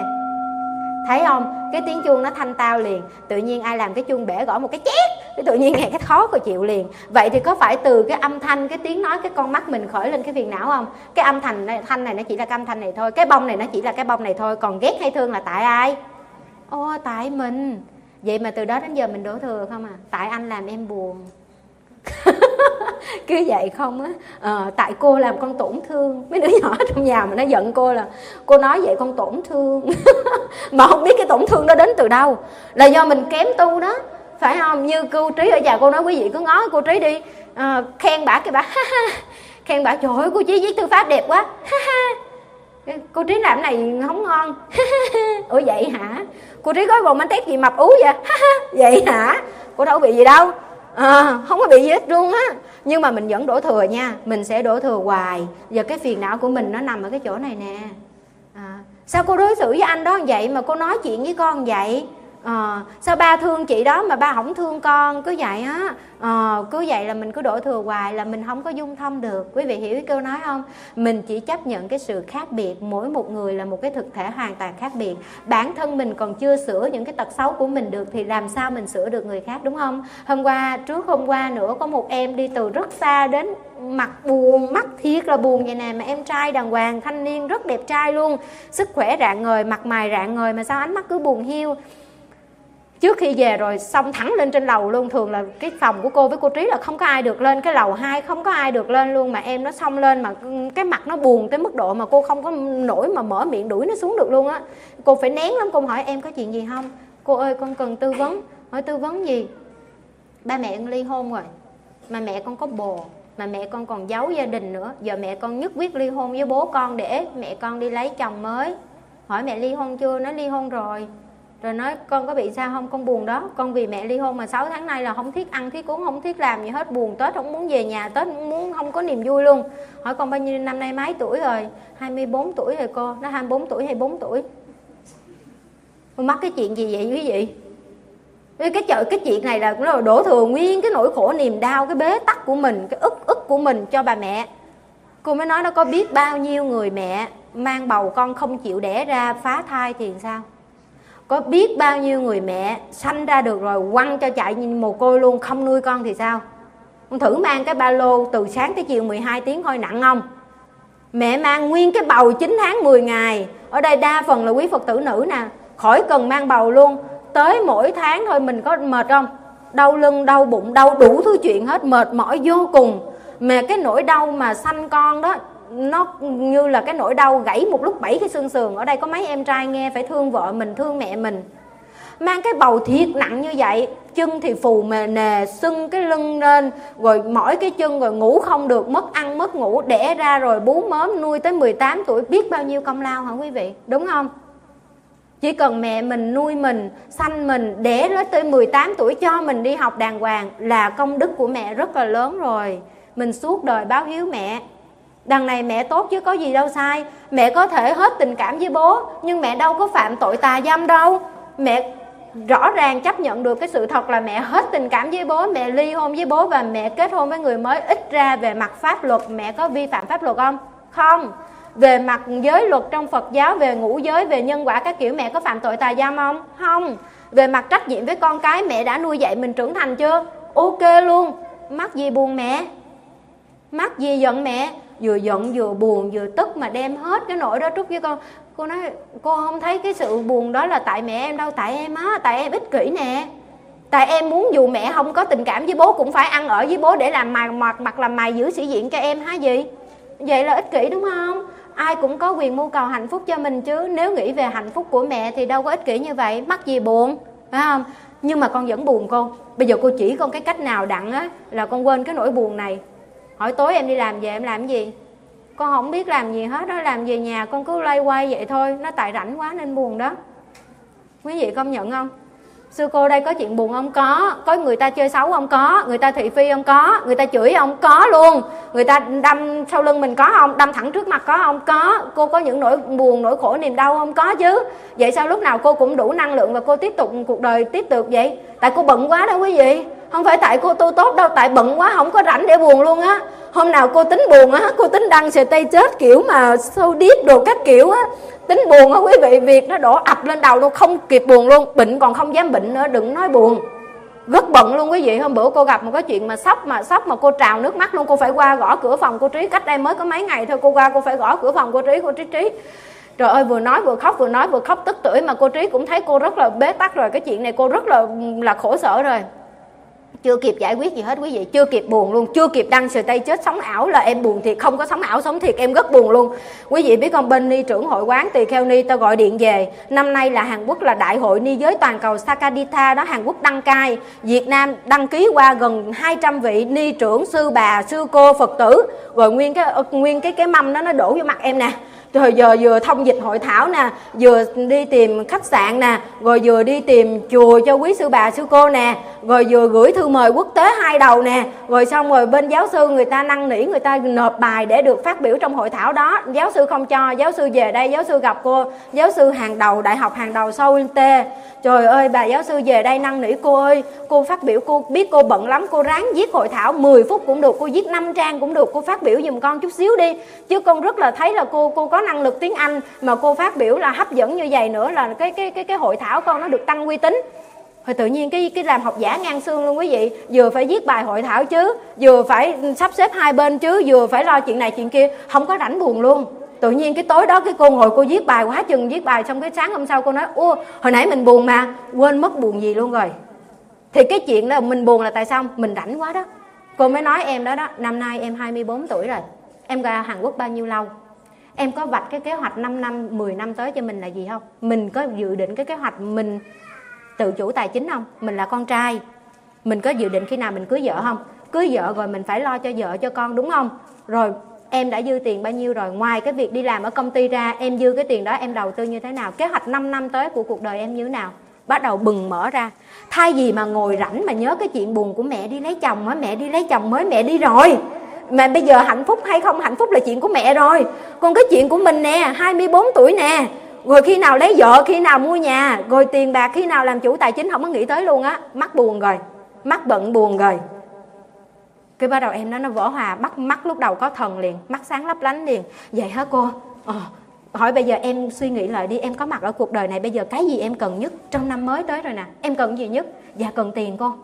[SPEAKER 1] thấy không? Cái tiếng chuông nó thanh tao liền. Tự nhiên ai làm cái chuông bể gõ một cái chét, cái tự nhiên nghe cái khó cô chịu liền. Vậy thì có phải từ cái âm thanh, cái tiếng nói, cái con mắt mình khởi lên cái phiền não không? Cái âm thanh này, thanh này nó chỉ là cái âm thanh này thôi, cái bông này nó chỉ là cái bông này thôi. Còn ghét hay thương là tại ai? Ô tại mình. Vậy mà từ đó đến giờ mình đổ thừa không à? Tại anh làm em buồn. Cứ vậy không á. À, tại cô làm con tổn thương. Mấy đứa nhỏ trong nhà mà nó giận cô là cô nói vậy con tổn thương. Mà không biết cái tổn thương đó đến từ đâu, là do mình kém tu đó, phải không? Như cô Trí ở nhà cô nói quý vị cứ ngó cô Trí đi, à, khen bả cái bả khen bả, trời ơi cô Trí viết thư pháp đẹp quá. Cô Trí làm cái này không ngon. Ủa vậy hả? Cô Trí gói bồn bánh tét gì mập ú vậy? Vậy hả? Cô đâu bị gì đâu. À, không có bị gì hết luôn á. Nhưng mà mình vẫn đổ thừa nha. Mình sẽ đổ thừa hoài. Giờ cái phiền não của mình nó nằm ở cái chỗ này nè. À, sao cô đối xử với anh đó vậy mà cô nói chuyện với con vậy? À, sao ba thương chị đó mà ba không thương con? Cứ vậy á. À, cứ vậy là mình cứ đổ thừa hoài, là mình không có dung thông được. Quý vị hiểu cái câu nói không? Mình chỉ chấp nhận cái sự khác biệt. Mỗi một người là một cái thực thể hoàn toàn khác biệt. Bản thân mình còn chưa sửa những cái tật xấu của mình được thì làm sao mình sửa được người khác, đúng không? Hôm qua, trước hôm qua nữa, có một em đi từ rất xa đến, mặt buồn, mắt thiệt là buồn vậy nè. Mà em trai đàng hoàng, thanh niên rất đẹp trai luôn, sức khỏe rạng ngời, mặt mày rạng ngời, mà sao ánh mắt cứ buồn hiu. Trước khi về rồi xong thẳng lên trên lầu luôn. Thường là cái phòng của cô với cô Trí là không có ai được lên, cái lầu hai không có ai được lên luôn. Mà em nó xông lên mà cái mặt nó buồn tới mức độ mà cô không có nổi mà mở miệng đuổi nó xuống được luôn á. Cô phải nén lắm. Cô hỏi em có chuyện gì không? Cô ơi con cần tư vấn. Hỏi tư vấn gì? Ba mẹ con ly hôn rồi, mà mẹ con có bồ, mà mẹ con còn giấu gia đình nữa. Giờ mẹ con nhất quyết ly hôn với bố con để mẹ con đi lấy chồng mới. Hỏi mẹ ly hôn chưa? Nói ly hôn rồi. Rồi nói con có bị sao không? Con buồn đó, con vì mẹ ly hôn mà sáu tháng nay là không thiết ăn thiết uống, không thiết làm gì hết, buồn, Tết không muốn về nhà, Tết không muốn, không có niềm vui luôn. Hỏi con bao nhiêu năm nay mấy tuổi rồi? hai mươi bốn tuổi rồi cô. Nó hai mươi bốn tuổi hay bốn tuổi? Con mắc cái chuyện gì vậy quý vị? Cái chợ cái chuyện này là nó đổ thừa nguyên cái nỗi khổ niềm đau, cái bế tắc của mình, cái ức ức của mình cho bà mẹ. Cô mới nói nó có biết bao nhiêu người mẹ mang bầu con không chịu đẻ ra, phá thai thì sao? Có biết bao nhiêu người mẹ sanh ra được rồi quăng cho chạy mồ côi luôn, không nuôi con thì sao? Con thử mang cái ba lô từ sáng tới chiều mười hai tiếng thôi, nặng không? Mẹ mang nguyên cái bầu chín tháng mười ngày. Ở đây đa phần là quý Phật tử nữ nè, khỏi cần mang bầu luôn. Tới mỗi tháng thôi mình có mệt không? Đau lưng, đau bụng, đau đủ thứ chuyện hết, mệt mỏi vô cùng. Mà cái nỗi đau mà sanh con đó, nó như là cái nỗi đau gãy một lúc bảy cái xương sườn. Ở đây có mấy em trai nghe phải thương vợ mình, thương mẹ mình. mang cái bầu thiệt nặng như vậy, chân thì phù mề nề, sưng cái lưng lên, rồi mỏi cái chân, rồi ngủ không được, mất ăn mất ngủ, đẻ ra rồi bú mớm nuôi tới mười tám tuổi, biết bao nhiêu công lao hả quý vị, đúng không? Chỉ cần mẹ mình nuôi mình, sanh mình, đẻ đến tới mười tám tuổi cho mình đi học đàng hoàng là công đức của mẹ rất là lớn rồi. Mình suốt đời báo hiếu mẹ. Đằng này mẹ tốt chứ có gì đâu sai. Mẹ có thể hết tình cảm với bố, nhưng mẹ đâu có phạm tội tà dâm đâu. Mẹ rõ ràng chấp nhận được cái sự thật là mẹ hết tình cảm với bố, mẹ ly hôn với bố và mẹ kết hôn với người mới. Ít ra về mặt pháp luật mẹ có vi phạm pháp luật không? Không. Về mặt giới luật trong Phật giáo, về ngũ giới, về nhân quả các kiểu, mẹ có phạm tội tà dâm không? Không. Về mặt trách nhiệm với con cái, mẹ đã nuôi dạy mình trưởng thành chưa? Ok luôn. Mắc gì buồn mẹ? Mắc gì giận mẹ? Vừa giận vừa buồn vừa tức mà đem hết cái nỗi đó trút với con. Cô nói cô không thấy cái sự buồn đó là tại mẹ em đâu. Tại em á, tại em ích kỷ nè. Tại em muốn dù mẹ không có tình cảm với bố cũng phải ăn ở với bố để làm mày mặt mặt làm mày giữ sĩ diện cho em hả gì? Vậy là ích kỷ đúng không? Ai cũng có quyền mưu cầu hạnh phúc cho mình chứ. Nếu nghĩ về hạnh phúc của mẹ thì đâu có ích kỷ như vậy. Mắc gì buồn, phải không? Nhưng mà con vẫn buồn cô. Bây giờ cô chỉ con cái cách nào đặng á là con quên cái nỗi buồn này. Hỏi tối em đi làm về em làm cái gì? Con không biết làm gì hết đó. Làm về nhà con cứ lay quay vậy thôi. Nó tại rảnh quá nên buồn đó. Quý vị công nhận không? Sư cô đây có chuyện buồn không? Có. Có người ta chơi xấu không? Có. Người ta thị phi không? Có. Người ta chửi không? Có luôn. Người ta đâm sau lưng mình có không? Đâm thẳng trước mặt có không? Có. Cô có những nỗi buồn, nỗi khổ, niềm đau không? Có chứ. Vậy sao lúc nào cô cũng đủ năng lượng và cô tiếp tục cuộc đời tiếp tục vậy? Tại cô bận quá đó quý vị. Không phải tại cô tu tốt đâu. Tại bận quá không có rảnh để buồn luôn á. Hôm nào cô tính buồn á, cô tính đăng status kiểu mà sâu điếp đồ các kiểu á. Tính buồn á quý vị, việc nó đổ ập lên đầu luôn, không kịp buồn luôn. Bệnh còn không dám bệnh nữa, đừng nói buồn. Rất bận luôn quý vị. Hôm bữa cô gặp một cái chuyện mà sốc mà sốc mà cô trào nước mắt luôn. Cô phải qua gõ cửa phòng cô Trí, cách đây mới có mấy ngày thôi. Cô qua cô phải gõ cửa phòng cô Trí, cô Trí Trí trời ơi, vừa nói vừa khóc, vừa nói vừa khóc tức tưởi. Mà cô Trí cũng thấy cô rất là bế tắc rồi. Cái chuyện này cô rất là là khổ sở rồi. Chưa kịp giải quyết gì hết quý vị, chưa kịp buồn luôn, chưa kịp đăng status sống ảo là em buồn thiệt, không có sống ảo sống thiệt em rất buồn luôn. Quý vị biết không, bên ni trưởng hội quán Tỳ Kheo Ni ta gọi điện về, năm nay là Hàn Quốc là đại hội ni giới toàn cầu Sakaditha đó, Hàn Quốc đăng cai, Việt Nam đăng ký qua gần hai trăm vị ni trưởng, sư bà, sư cô, Phật tử, rồi nguyên cái nguyên cái cái mâm đó nó đổ vô mặt em nè. Rồi giờ vừa thông dịch hội thảo nè, vừa đi tìm khách sạn nè, rồi vừa đi tìm chùa cho quý sư bà sư cô nè, rồi vừa gửi thư mời quốc tế hai đầu nè, rồi xong rồi bên giáo sư người ta năn nỉ, người ta nộp bài để được phát biểu trong hội thảo đó. Giáo sư không cho, giáo sư về đây, giáo sư gặp cô, giáo sư hàng đầu, đại học hàng đầu Seoul T. Trời ơi, bà giáo sư về đây năn nỉ cô ơi, cô phát biểu, cô biết cô bận lắm, cô ráng viết hội thảo mười phút cũng được, cô viết năm trang cũng được, cô phát biểu giùm con chút xíu đi. Chứ con rất là thấy là cô cô có năng lực tiếng Anh mà cô phát biểu là hấp dẫn như vậy nữa là cái cái cái cái hội thảo con nó được tăng uy tín. Rồi tự nhiên cái cái làm học giả ngang xương luôn quý vị, vừa phải viết bài hội thảo chứ, vừa phải sắp xếp hai bên chứ, vừa phải lo chuyện này chuyện kia, không có rảnh buồn luôn. Tự nhiên cái tối đó cái cô ngồi cô viết bài quá chừng viết bài, xong cái sáng hôm sau cô nói ủa hồi nãy mình buồn mà quên mất buồn gì luôn rồi. Thì cái chuyện là mình buồn là tại sao? Mình rảnh quá đó. Cô mới nói em đó đó, năm nay em hai mươi bốn tuổi rồi, em ra Hàn Quốc bao nhiêu lâu? Em có vạch cái kế hoạch năm năm, mười năm tới cho mình là gì không? Mình có dự định cái kế hoạch mình tự chủ tài chính không? Mình là con trai, mình có dự định khi nào mình cưới vợ không? Cưới vợ rồi mình phải lo cho vợ cho con đúng không? Rồi em đã dư tiền bao nhiêu rồi? Ngoài cái việc đi làm ở công ty ra, em dư cái tiền đó em đầu tư như thế nào? Kế hoạch năm năm tới của cuộc đời em như thế nào? Bắt đầu bừng mở ra. Thay vì mà ngồi rảnh mà nhớ cái chuyện buồn của mẹ đi lấy chồng á, mẹ đi lấy chồng mới mẹ đi rồi. Mà bây giờ hạnh phúc hay không hạnh phúc là chuyện của mẹ rồi. Còn cái chuyện của mình nè, hai mươi bốn tuổi nè, rồi khi nào lấy vợ, khi nào mua nhà, rồi tiền bạc, khi nào làm chủ tài chính không có nghĩ tới luôn á. Mắc buồn rồi, mắc bận buồn rồi. Cái bắt đầu em đó nó vỡ hòa, bắt mắt lúc đầu có thần liền, mắt sáng lấp lánh liền. Vậy hả cô? Ờ, hỏi bây giờ em suy nghĩ lại đi, em có mặt ở cuộc đời này bây giờ cái gì em cần nhất trong năm mới tới rồi nè? Em cần gì nhất? Dạ cần tiền cô.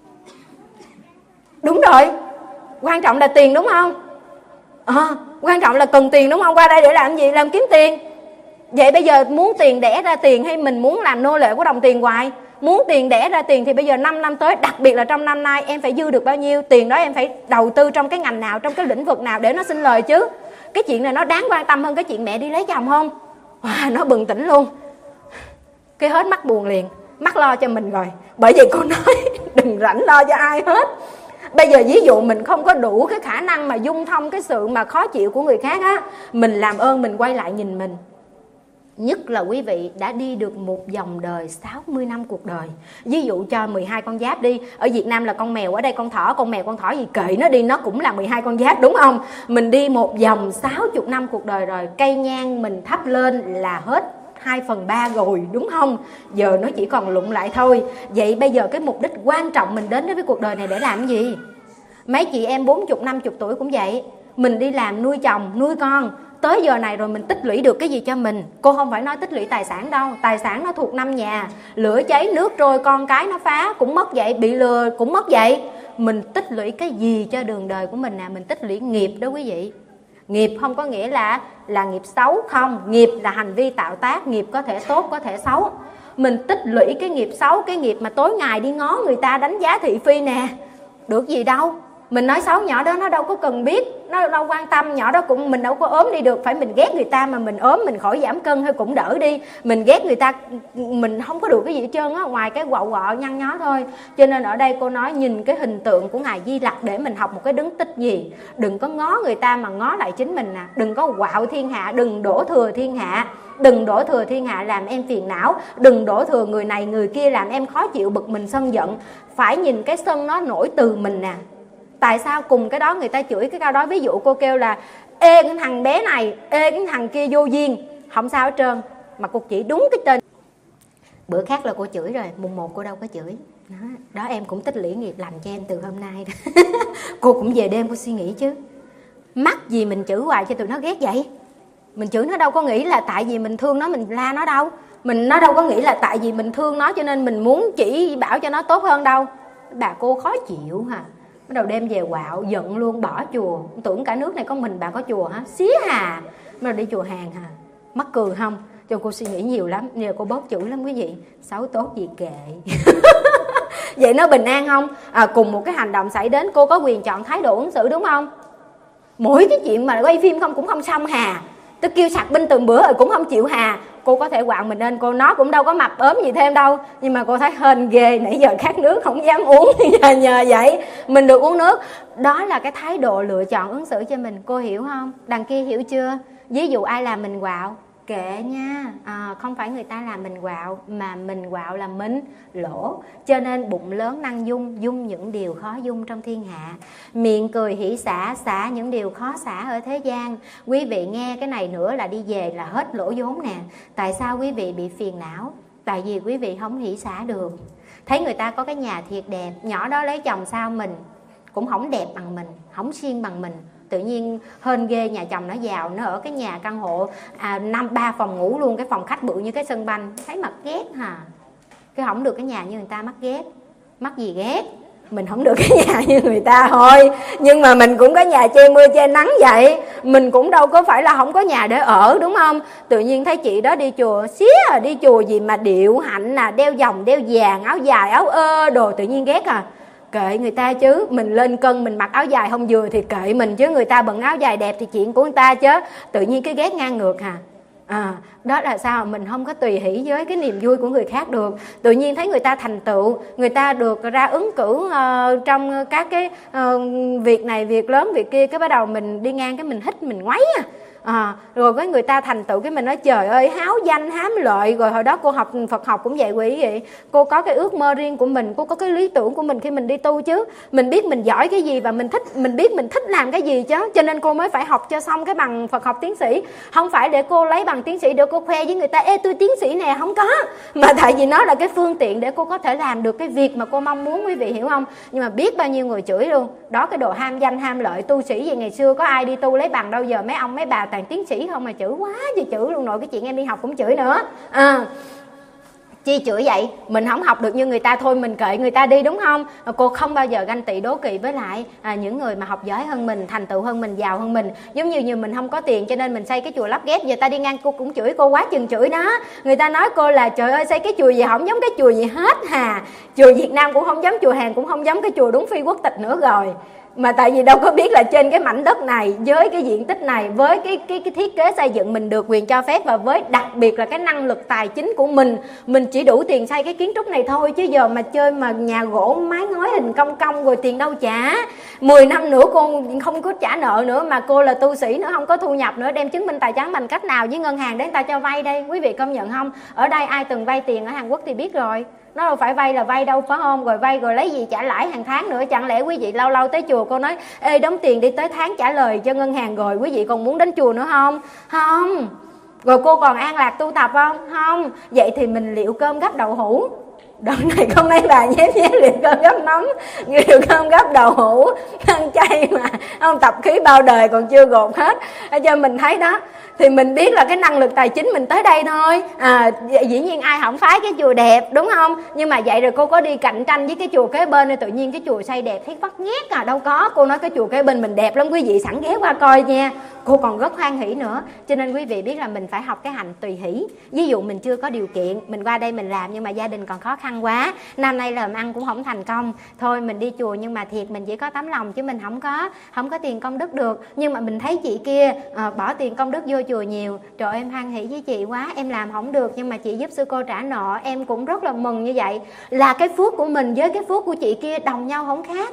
[SPEAKER 1] Đúng rồi, quan trọng là tiền đúng không? À, quan trọng là cần tiền đúng không? Qua đây để làm gì? Làm kiếm tiền. Vậy bây giờ muốn tiền đẻ ra tiền hay mình muốn làm nô lệ của đồng tiền hoài? Muốn tiền đẻ ra tiền thì bây giờ năm năm tới, đặc biệt là trong năm nay, em phải dư được bao nhiêu tiền đó, em phải đầu tư trong cái ngành nào, trong cái lĩnh vực nào để nó sinh lời chứ. Cái chuyện này nó đáng quan tâm hơn cái chuyện mẹ đi lấy chồng không? Wow, nó bừng tỉnh luôn. Cái hết mắc buồn liền. mắc lo cho mình rồi. Bởi vậy cô nói đừng rảnh lo cho ai hết. Bây giờ ví dụ mình không có đủ cái khả năng mà dung thông cái sự mà khó chịu của người khác á, mình làm ơn mình quay lại nhìn mình. Nhất là quý vị đã đi được một vòng đời sáu mươi năm cuộc đời. Ví dụ cho mười hai con giáp đi. Ở Việt Nam là con mèo, ở đây con thỏ. Con mèo con thỏ gì kệ nó đi, nó cũng là mười hai con giáp đúng không? Mình đi một vòng sáu mươi năm cuộc đời rồi. Cây nhang mình thắp lên là hết hai phần ba rồi đúng không? Giờ nó chỉ còn lụng lại thôi. Vậy bây giờ cái mục đích quan trọng mình đến với cuộc đời này để làm gì? Mấy chị em bốn mươi, năm mươi tuổi cũng vậy. Mình đi làm nuôi chồng, nuôi con. Tới giờ này rồi mình tích lũy được cái gì cho mình? Cô không phải nói tích lũy tài sản đâu. Tài sản nó thuộc năm nhà. Lửa cháy, nước trôi, con cái nó phá cũng mất vậy. Bị lừa cũng mất vậy. Mình tích lũy cái gì cho đường đời của mình nè? Mình tích lũy nghiệp đó quý vị. Nghiệp không có nghĩa là là nghiệp xấu không. Nghiệp là hành vi tạo tác. Nghiệp có thể tốt, có thể xấu. Mình tích lũy cái nghiệp xấu, cái nghiệp mà tối ngày đi ngó người ta đánh giá thị phi nè, được gì đâu. Mình nói xấu nhỏ đó nó đâu có cần biết, nó đâu quan tâm. Nhỏ đó cũng mình đâu có ốm đi được. Phải mình ghét người ta mà mình ốm, mình khỏi giảm cân hay cũng đỡ đi. Mình ghét người ta, mình không có được cái gì hết trơn á, ngoài cái quạo quọ nhăn nhó thôi. Cho nên ở đây cô nói nhìn cái hình tượng của Ngài Di Lặc để mình học một cái đứng tích gì. Đừng có ngó người ta mà ngó lại chính mình nè. Đừng có quạo thiên hạ, đừng đổ thừa thiên hạ. Đừng đổ thừa thiên hạ làm em phiền não. Đừng đổ thừa người này người kia làm em khó chịu, bực mình, sân giận. Phải nhìn cái sân nó nổi từ mình nè. Tại sao cùng cái đó người ta chửi cái câu đó? Ví dụ cô kêu là ê cái thằng bé này, ê cái thằng kia vô duyên, không sao hết trơn. Mà cô chỉ đúng cái tên. Bữa khác là cô chửi rồi, mùng một cô đâu có chửi. Đó, đó em cũng tích lũy nghiệp lành cho em từ hôm nay đó. Cô cũng về đêm cô suy nghĩ chứ. Mắc gì mình chửi hoài cho tụi nó ghét vậy? Mình chửi nó đâu có nghĩ là tại vì mình thương nó mình la nó đâu. Mình nó đâu có nghĩ là tại vì mình thương nó cho nên mình muốn chỉ bảo cho nó tốt hơn đâu. Bà cô khó chịu hả? Bắt đầu đem về quạo, giận luôn, bỏ chùa. Tưởng cả nước này có mình bà có chùa hả? Xía hà. Bắt đầu đi chùa hàng hả? Mắc cười không? Cho cô suy nghĩ nhiều lắm. Giờ cô bớt chửi lắm quý vị. Xấu tốt gì kệ. Vậy nó bình an không? À, cùng một cái hành động xảy đến, cô có quyền chọn thái độ ứng xử đúng không? Mỗi cái chuyện mà quay phim không cũng không xong hà. Tôi kêu sạc binh từng bữa rồi cũng không chịu hà. Cô có thể quạo mình lên, cô nó cũng đâu có mập ốm gì thêm đâu. Nhưng mà cô thấy hên ghê, nãy giờ khát nước không dám uống. Nhờ, nhờ vậy mình được uống nước. Đó là cái thái độ lựa chọn ứng xử cho mình. Cô hiểu không? Đằng kia hiểu chưa? Ví dụ ai làm mình quạo, kệ nha, à, không phải người ta làm mình quạo, mà mình quạo là mình lỗ. Cho nên bụng lớn năng dung, dung những điều khó dung trong thiên hạ. Miệng cười hỷ xả, xả những điều khó xả ở thế gian. Quý vị nghe cái này nữa là đi về là hết lỗ vốn nè. Tại sao quý vị bị phiền não? Tại vì quý vị không hỷ xả được. Thấy người ta có cái nhà thiệt đẹp, nhỏ đó lấy chồng sao mình cũng không đẹp bằng mình, không xuyên bằng mình. Tự nhiên hên ghê, nhà chồng nó giàu, nó ở cái nhà căn hộ à, năm ba phòng ngủ luôn, cái phòng khách bự như cái sân banh. Thấy mặt ghét hả? Cái không được cái nhà như người ta mắc ghét. Mắc gì ghét? Mình không được cái nhà như người ta thôi. Nhưng mà mình cũng có nhà che mưa che nắng vậy. Mình cũng đâu có phải là không có nhà để ở đúng không? Tự nhiên thấy chị đó đi chùa, xía à, đi chùa gì mà điệu hạnh à, đeo vòng đeo vàng, áo dài áo ơ đồ, tự nhiên ghét à. Kệ người ta chứ, mình lên cân mình mặc áo dài không vừa thì kệ mình chứ. Người ta bận áo dài đẹp thì chuyện của người ta chứ. Tự nhiên cái ghét ngang ngược hả? À, đó là sao? Mình không có tùy hỷ với cái niềm vui của người khác được. Tự nhiên thấy người ta thành tựu, người ta được ra ứng cử uh, trong các cái uh, việc này, việc lớn, việc kia. Cái bắt đầu mình đi ngang cái mình hít, mình ngoáy à. À, rồi với người ta thành tựu cái mình nói trời ơi háo danh hám lợi. Rồi hồi đó cô học Phật học cũng vậy quý vị. Cô có cái ước mơ riêng của mình, cô có cái lý tưởng của mình khi mình đi tu chứ. Mình biết mình giỏi cái gì và mình thích, mình biết mình thích làm cái gì chứ. Cho nên cô mới phải học cho xong cái bằng Phật học tiến sĩ. Không phải để cô lấy bằng tiến sĩ để cô khoe với người ta ê tôi tiến sĩ nè, không có. Mà tại vì nó là cái phương tiện để cô có thể làm được cái việc mà cô mong muốn, quý vị hiểu không? Nhưng mà biết bao nhiêu người chửi luôn. Đó cái đồ ham danh ham lợi, tu sĩ gì ngày xưa có ai đi tu lấy bằng đâu, giờ mấy ông mấy bà toàn tiến sĩ không mà chửi quá chứ chửi luôn. Nội cái chuyện em đi học cũng chửi nữa à. Chi chửi vậy? Mình không học được như người ta thôi mình kệ người ta đi đúng không? Cô không bao giờ ganh tị đố kỵ với lại à, những người mà học giỏi hơn mình, thành tựu hơn mình, giàu hơn mình. Giống như như mình không có tiền cho nên mình xây cái chùa lắp ghép, giờ ta đi ngang cô cũng chửi cô quá chừng chửi đó. Người ta nói cô là trời ơi xây cái chùa gì không giống cái chùa gì hết hà. Chùa Việt Nam cũng không giống, chùa Hàn cũng không giống, cái chùa đúng phi quốc tịch nữa rồi. Mà tại vì đâu có biết là trên cái mảnh đất này, với cái diện tích này, với cái cái cái thiết kế xây dựng mình được quyền cho phép, và với đặc biệt là cái năng lực tài chính của mình, mình chỉ đủ tiền xây cái kiến trúc này thôi. Chứ giờ mà chơi mà nhà gỗ mái ngói hình cong cong rồi tiền đâu trả. Mười năm nữa cô không có trả nợ nữa, mà cô là tu sĩ nữa, không có thu nhập nữa, đem chứng minh tài chính bằng cách nào với ngân hàng để người ta cho vay đây? Quý vị công nhận không? Ở đây ai từng vay tiền ở Hàn Quốc thì biết rồi, nó đâu phải vay là vay đâu, phải không? Rồi vay rồi lấy gì trả lãi hàng tháng nữa. Chẳng lẽ quý vị lâu lâu tới chùa cô nói ê đóng tiền đi, tới tháng trả lời cho ngân hàng rồi, quý vị còn muốn đến chùa nữa không? Không. Rồi cô còn an lạc tu tập không? Không. Vậy thì mình liệu cơm gắp đậu hũ. Đoạn này có mấy bà nhém nhé, liệu cơm gắp nấm, liệu cơm gắp đậu hũ, ăn chay mà không tập khí bao đời còn chưa gột hết. Để cho mình thấy đó, thì mình biết là cái năng lực tài chính mình tới đây thôi. À, dĩ nhiên ai không phái cái chùa đẹp, đúng không? Nhưng mà vậy rồi cô có đi cạnh tranh với cái chùa kế bên nên tự nhiên cái chùa xây đẹp thấy bắt nhét à? Đâu có. Cô nói cái chùa kế bên mình đẹp lắm, quý vị sẵn ghé qua coi nha. Cô còn rất hoan hỷ nữa. Cho nên quý vị biết là mình phải học cái hạnh tùy hỷ. Ví dụ mình chưa có điều kiện, mình qua đây mình làm nhưng mà gia đình còn khó khăn quá, năm nay làm ăn cũng không thành công, thôi mình đi chùa nhưng mà thiệt mình chỉ có tấm lòng chứ mình không có không có tiền công đức được. Nhưng mà mình thấy chị kia à, bỏ tiền công đức vô chùa nhiều, trời ơi, em hoan hỷ với chị quá, em làm không được nhưng mà chị giúp sư cô trả nợ, em cũng rất là mừng. Như vậy là cái phước của mình với cái phước của chị kia đồng nhau không khác.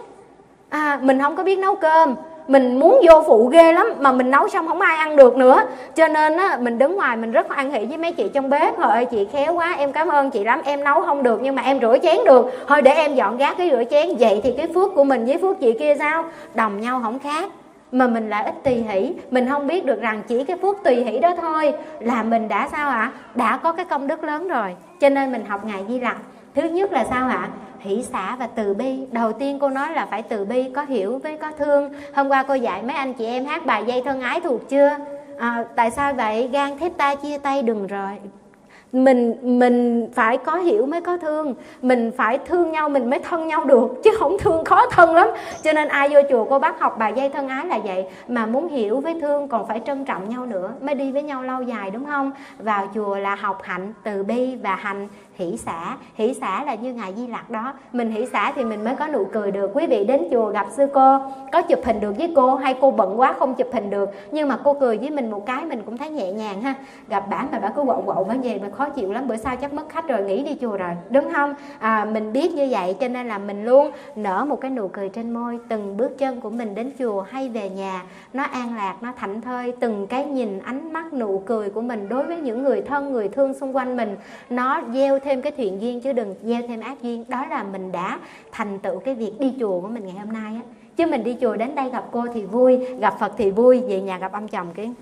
[SPEAKER 1] À, mình không có biết nấu cơm, mình muốn vô phụ ghê lắm mà mình nấu xong không ai ăn được nữa, cho nên á mình đứng ngoài mình rất hoan hỷ với mấy chị trong bếp. Trời ơi chị khéo quá, em cảm ơn chị lắm, em nấu không được nhưng mà em rửa chén được, thôi để em dọn gác cái rửa chén. Vậy thì cái phước của mình với phước chị kia sao? Đồng nhau không khác. Mà mình lại ít tùy hỷ, mình không biết được rằng chỉ cái phước tùy hỷ đó thôi là mình đã sao ạ? À? Đã có cái công đức lớn rồi. Cho nên mình học Ngài Di Lặc, thứ nhất là sao ạ? À? Hỷ xả và từ bi. Đầu tiên cô nói là phải từ bi, có hiểu với có thương. Hôm qua cô dạy mấy anh chị em hát bài Dây Thân Ái thuộc chưa? À, tại sao vậy? Gan thép ta chia tay đừng rồi. Mình mình phải có hiểu mới có thương. Mình phải thương nhau mình mới thân nhau được, chứ không thương khó thân lắm. Cho nên ai vô chùa cô bác học bài Dây Thân Ái là vậy. Mà muốn hiểu với thương còn phải trân trọng nhau nữa mới đi với nhau lâu dài, đúng không? Vào chùa là học hạnh từ bi và hành hỷ xả. Hỷ xả là như Ngài Di Lặc đó. Mình hỷ xả thì mình mới có nụ cười được. Quý vị đến chùa gặp sư cô, có chụp hình được với cô, hay cô bận quá không chụp hình được, nhưng mà cô cười với mình một cái mình cũng thấy nhẹ nhàng ha. Gặp bả mà bả cứ quậu quậu bả về mà khó chịu lắm, bữa sau chắc mất khách rồi, nghỉ đi chùa rồi, đúng không? À, mình biết như vậy cho nên là mình luôn nở một cái nụ cười trên môi. Từng bước chân của mình đến chùa hay về nhà nó an lạc, nó thảnh thơi. Từng cái nhìn, ánh mắt, nụ cười của mình đối với những người thân, người thương xung quanh mình, nó gieo thêm cái thiện duyên chứ đừng gieo thêm ác duyên. Đó là mình đã thành tựu cái việc đi chùa của mình ngày hôm nay á. Chứ mình đi chùa đến đây gặp cô thì vui, gặp Phật thì vui, về nhà gặp ông chồng cái,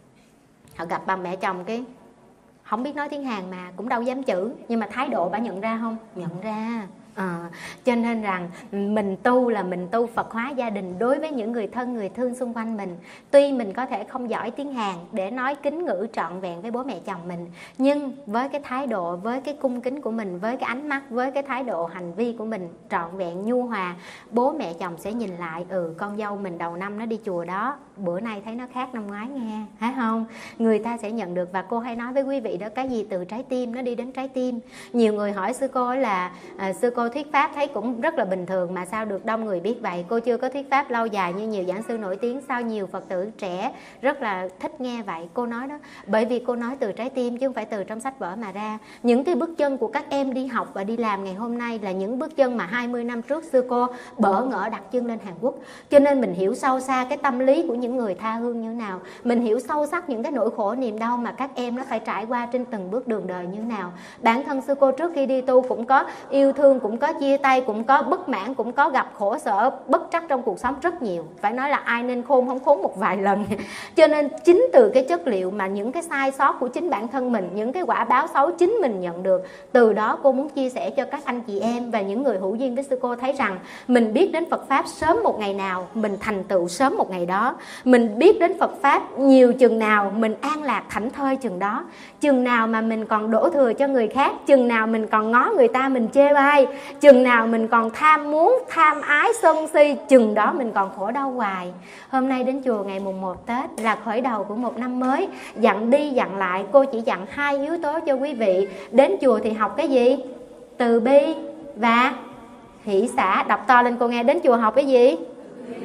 [SPEAKER 1] họ gặp bà mẹ chồng cái không biết nói tiếng Hàn mà cũng đâu dám chữ, nhưng mà thái độ bà nhận ra không? Nhận ra. À, cho nên rằng mình tu là mình tu Phật hóa gia đình đối với những người thân, người thương xung quanh mình. Tuy mình có thể không giỏi tiếng Hàn để nói kính ngữ trọn vẹn với bố mẹ chồng mình, nhưng với cái thái độ, với cái cung kính của mình, với cái ánh mắt, với cái thái độ hành vi của mình trọn vẹn nhu hòa, bố mẹ chồng sẽ nhìn lại, ừ con dâu mình đầu năm nó đi chùa đó, bữa nay thấy nó khác năm ngoái nghe, phải không? Người ta sẽ nhận được. Và cô hay nói với quý vị đó, cái gì từ trái tim nó đi đến trái tim. Nhiều người hỏi sư cô là à, sư cô thuyết pháp thấy cũng rất là bình thường mà sao được đông người biết vậy? Cô chưa có thuyết pháp lâu dài như nhiều giảng sư nổi tiếng, sao nhiều Phật tử trẻ rất là thích nghe vậy? Cô nói đó, bởi vì cô nói từ trái tim chứ không phải từ trong sách vở mà ra. Những cái bước chân của các em đi học và đi làm ngày hôm nay là những bước chân mà hai mươi năm trước sư cô bỡ ngỡ đặt chân lên Hàn Quốc. Cho nên mình hiểu sâu xa cái tâm lý của những người tha hương như thế nào, mình hiểu sâu sắc những cái nỗi khổ niềm đau mà các em nó phải trải qua trên từng bước đường đời như thế nào. Bản thân sư cô trước khi đi tu cũng có yêu thương, cũng có chia tay, cũng có bất mãn, cũng có gặp khổ sở bất trắc trong cuộc sống rất nhiều. Phải nói là ai nên khôn không khốn một vài lần. Cho nên chính từ cái chất liệu mà những cái sai sót của chính bản thân mình, những cái quả báo xấu chính mình nhận được, từ đó cô muốn chia sẻ cho các anh chị em và những người hữu duyên với sư cô thấy rằng mình biết đến Phật Pháp sớm một ngày nào mình thành tựu sớm một ngày đó. Mình biết đến Phật Pháp nhiều chừng nào mình an lạc thảnh thơi chừng đó. Chừng nào mà mình còn đổ thừa cho người khác, chừng nào mình còn ngó người ta mình chê bai, chừng nào mình còn tham muốn, tham ái, sân si, chừng đó mình còn khổ đau hoài. Hôm nay đến chùa ngày mùng một Tết là khởi đầu của một năm mới. Dặn đi dặn lại, cô chỉ dặn hai yếu tố cho quý vị. Đến chùa thì học cái gì? Từ bi và hỷ xả. Đọc to lên cô nghe, đến chùa học cái gì?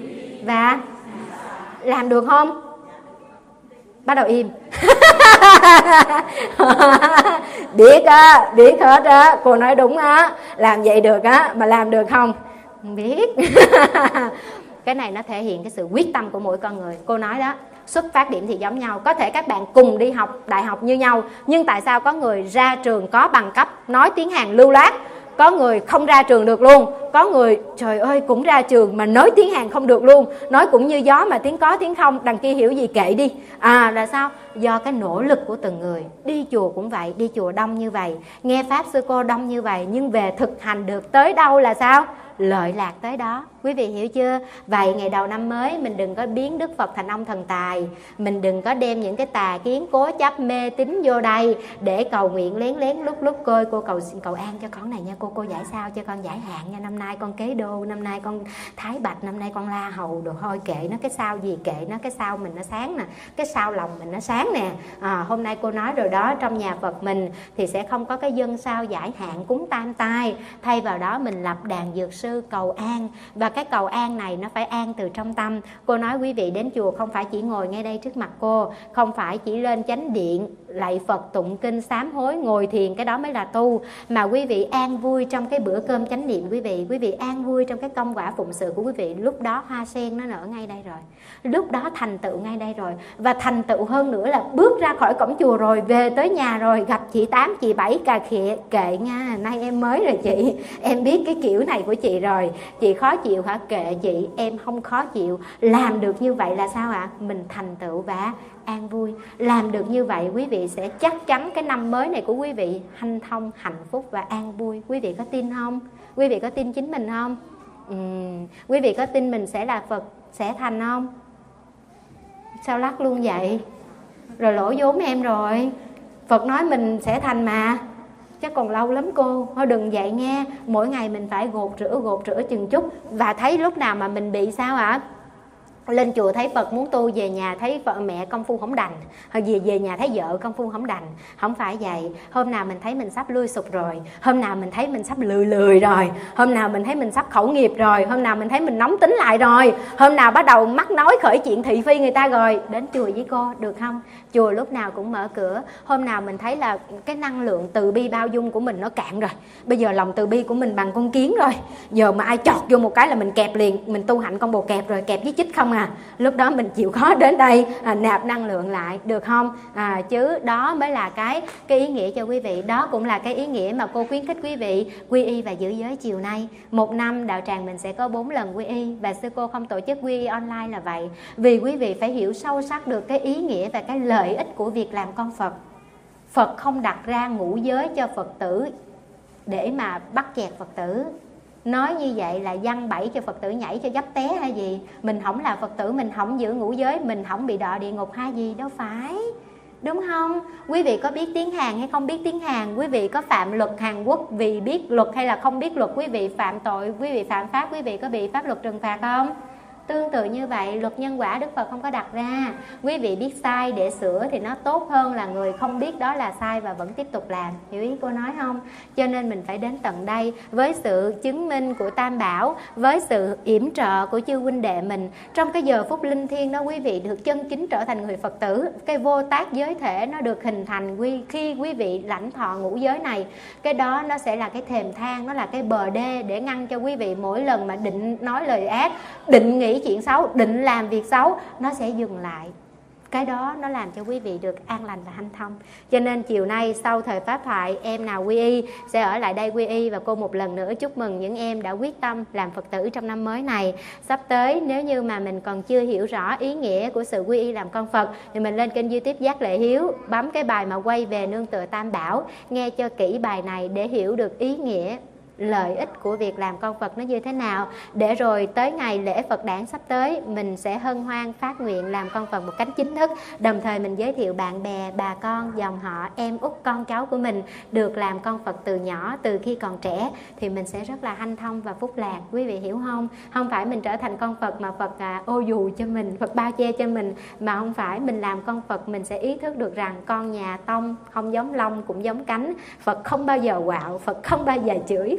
[SPEAKER 1] và làm được không? Bắt đầu im. Biết á, biết hết á, cô nói đúng á, làm vậy được á, mà làm được không? Không biết. Cái này nó thể hiện cái sự quyết tâm của mỗi con người. Cô nói đó, xuất phát điểm thì giống nhau. Có thể các bạn cùng đi học đại học như nhau, nhưng tại sao có người ra trường có bằng cấp nói tiếng Hàn lưu loát, có người không ra trường được luôn, có người trời ơi cũng ra trường mà nói tiếng Hàn không được luôn, nói cũng như gió mà tiếng có tiếng không, đằng kia hiểu gì kệ đi. À là sao? Do cái nỗ lực của từng người. Đi chùa cũng vậy, đi chùa đông như vậy, nghe pháp sư cô đông như vậy, nhưng về thực hành được tới đâu là sao? Lợi lạc tới đó. Quý vị hiểu chưa? Vậy ngày đầu năm mới mình đừng có biến Đức Phật thành ông thần tài, mình đừng có đem những cái tà kiến cố chấp mê tín vô đây để cầu nguyện lén lén lúc lúc coi cô cầu cầu an cho con này nha cô, cô giải sao cho con giải hạn nha, năm nay con kế đô, năm nay con thái bạch, năm nay con la hầu, đồ thôi kệ nó, cái sao gì kệ nó, cái sao mình nó sáng nè, cái sao lòng mình nó sáng nè. À, hôm nay cô nói rồi đó, trong nhà Phật mình thì sẽ không có cái dân sao giải hạn cúng tam tai, thay vào đó mình lập đàn dược sư cầu an, và cái cầu an này nó phải an từ trong tâm. Cô nói quý vị đến chùa không phải chỉ ngồi ngay đây trước mặt cô, không phải chỉ lên chánh điện lạy Phật tụng kinh sám hối ngồi thiền, cái đó mới là tu, mà quý vị an vui trong cái bữa cơm chánh niệm quý vị, quý vị an vui trong cái công quả phụng sự của quý vị, lúc đó hoa sen nó nở ngay đây rồi, lúc đó thành tựu ngay đây rồi. Và thành tựu hơn nữa là bước ra khỏi cổng chùa rồi, về tới nhà rồi gặp chị Tám, chị Bảy, cà khịa kệ nha, nay em mới rồi chị, em biết cái kiểu này của chị rồi, chị khó chịu hả? Kệ chị, em không khó chịu. Làm được như vậy là sao ạ? À? Mình thành tựu và an vui. Làm được như vậy quý vị sẽ chắc chắn cái năm mới này của quý vị hanh thông, hạnh phúc và an vui. Quý vị có tin không? Quý vị có tin chính mình không? Uhm, quý vị có tin mình sẽ là Phật, sẽ thành không? Sao lắc luôn vậy? Rồi lỗ vốn em rồi. Phật nói mình sẽ thành mà, chắc còn lâu lắm cô. Thôi đừng vậy nghe, mỗi ngày mình phải gột rửa gột rửa chừng chút. Và thấy lúc nào mà mình bị sao ạ? À? Lên chùa thấy Phật muốn tu, về nhà thấy vợ mẹ công phu không đành, hoặc về về nhà thấy vợ công phu không đành. Không phải vậy. Hôm nào mình thấy mình sắp lui sụp rồi, hôm nào mình thấy mình sắp lười lười rồi, hôm nào mình thấy mình sắp khẩu nghiệp rồi, hôm nào mình thấy mình nóng tính lại rồi, hôm nào bắt đầu mắc nói khởi chuyện thị phi người ta rồi, đến chùa với cô được không? Chùa lúc nào cũng mở cửa. Hôm nào mình thấy là cái năng lượng từ bi bao dung của mình nó cạn rồi, bây giờ lòng từ bi của mình bằng con kiến rồi, giờ mà ai chọt vô một cái là mình kẹp liền, mình tu hạnh con bồ kẹp rồi, kẹp với chích không à. Lúc đó mình chịu khó đến đây à, nạp năng lượng lại được không? À, chứ đó mới là cái cái ý nghĩa cho quý vị. Đó cũng là cái ý nghĩa mà cô khuyến khích quý vị quy y và giữ giới chiều nay. Một năm đạo tràng mình sẽ có bốn lần quy y, và sư cô không tổ chức quy y online là vậy, vì quý vị phải hiểu sâu sắc được cái ý nghĩa và cái lợi ích của việc làm con Phật. Phật không đặt ra ngũ giới cho Phật tử để mà bắt chẹt Phật tử. Nói như vậy là giăng bẫy cho Phật tử nhảy cho dấp té hay gì? Mình không là Phật tử, mình không giữ ngũ giới, mình không bị đọa địa ngục hay gì? Đâu phải, đúng không? Quý vị có biết tiếng Hàn hay không biết tiếng Hàn? Quý vị có phạm luật Hàn Quốc vì biết luật hay là không biết luật? Quý vị phạm tội, quý vị phạm pháp, quý vị có bị pháp luật trừng phạt không? Tương tự như vậy, luật nhân quả Đức Phật không có đặt ra. Quý vị biết sai để sửa thì nó tốt hơn là người không biết đó là sai và vẫn tiếp tục làm. Hiểu ý cô nói không? Cho nên mình phải đến tận đây với sự chứng minh của Tam Bảo, với sự yểm trợ của chư huynh đệ mình. Trong cái giờ phút linh thiêng đó, quý vị được chân chính trở thành người Phật tử. Cái vô tác giới thể nó được hình thành khi quý vị lãnh thọ ngũ giới này. Cái đó nó sẽ là cái thềm thang, nó là cái bờ đê để ngăn cho quý vị mỗi lần mà định nói lời ác, định nghĩ chuyện xấu, định làm việc xấu, nó sẽ dừng lại. Cái đó nó làm cho quý vị được an lành và hanh thông. Cho nên chiều nay sau thời pháp thoại, em nào quy y sẽ ở lại đây quy y. Và cô một lần nữa chúc mừng những em đã quyết tâm làm Phật tử trong năm mới này. Sắp tới nếu như mà mình còn chưa hiểu rõ ý nghĩa của sự quy y làm con Phật thì mình lên kênh YouTube Giác Lệ Hiếu, bấm cái bài mà quay về nương tựa Tam Bảo, nghe cho kỹ bài này để hiểu được ý nghĩa, lợi ích của việc làm con Phật nó như thế nào, để rồi tới ngày lễ Phật đản sắp tới mình sẽ hân hoan phát nguyện làm con Phật một cách chính thức. Đồng thời mình giới thiệu bạn bè, bà con, dòng họ, em út, con cháu của mình được làm con Phật từ nhỏ, từ khi còn trẻ, thì mình sẽ rất là hanh thông và phúc lạc. Quý vị hiểu không? Không phải mình trở thành con Phật mà Phật à, ô dù cho mình, Phật bao che cho mình, mà không phải. Mình làm con Phật mình sẽ ý thức được rằng con nhà Tông không giống lông cũng giống cánh. Phật không bao giờ quạo, Phật không bao giờ chửi,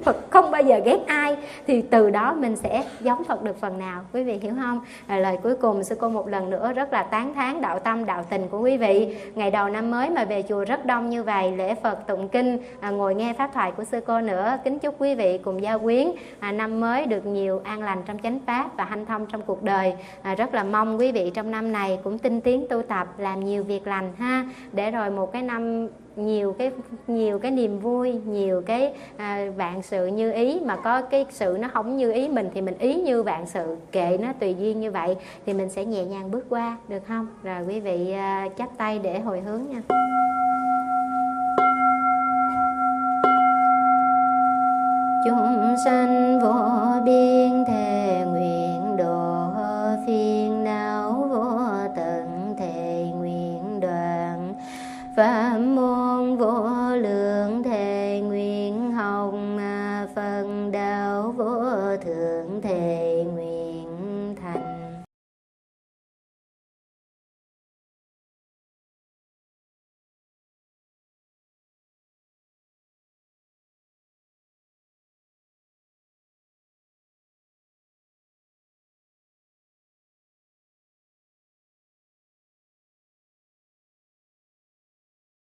[SPEAKER 1] Phật không bao giờ ghét ai, thì từ đó mình sẽ giống Phật được phần nào, quý vị hiểu không? À, lời cuối cùng sư cô một lần nữa rất là tán thán đạo tâm đạo tình của quý vị. Ngày đầu năm mới mà về chùa rất đông như vậy, lễ Phật tụng kinh, à, ngồi nghe pháp thoại của sư cô nữa. Kính chúc quý vị cùng gia quyến à, năm mới được nhiều an lành trong chánh pháp và hanh thông trong cuộc đời. À, rất là mong quý vị trong năm này cũng tinh tiến tu tập, làm nhiều việc lành ha, để rồi một cái năm nhiều cái nhiều cái niềm vui, nhiều cái à, vạn sự như ý. Mà có cái sự nó không như ý mình thì mình ý như vạn sự, kệ nó tùy duyên như vậy, thì mình sẽ nhẹ nhàng bước qua, được không? Rồi quý vị à, chắp tay để hồi hướng nha. Chúng sanh vô biên thề nguyện độ phiền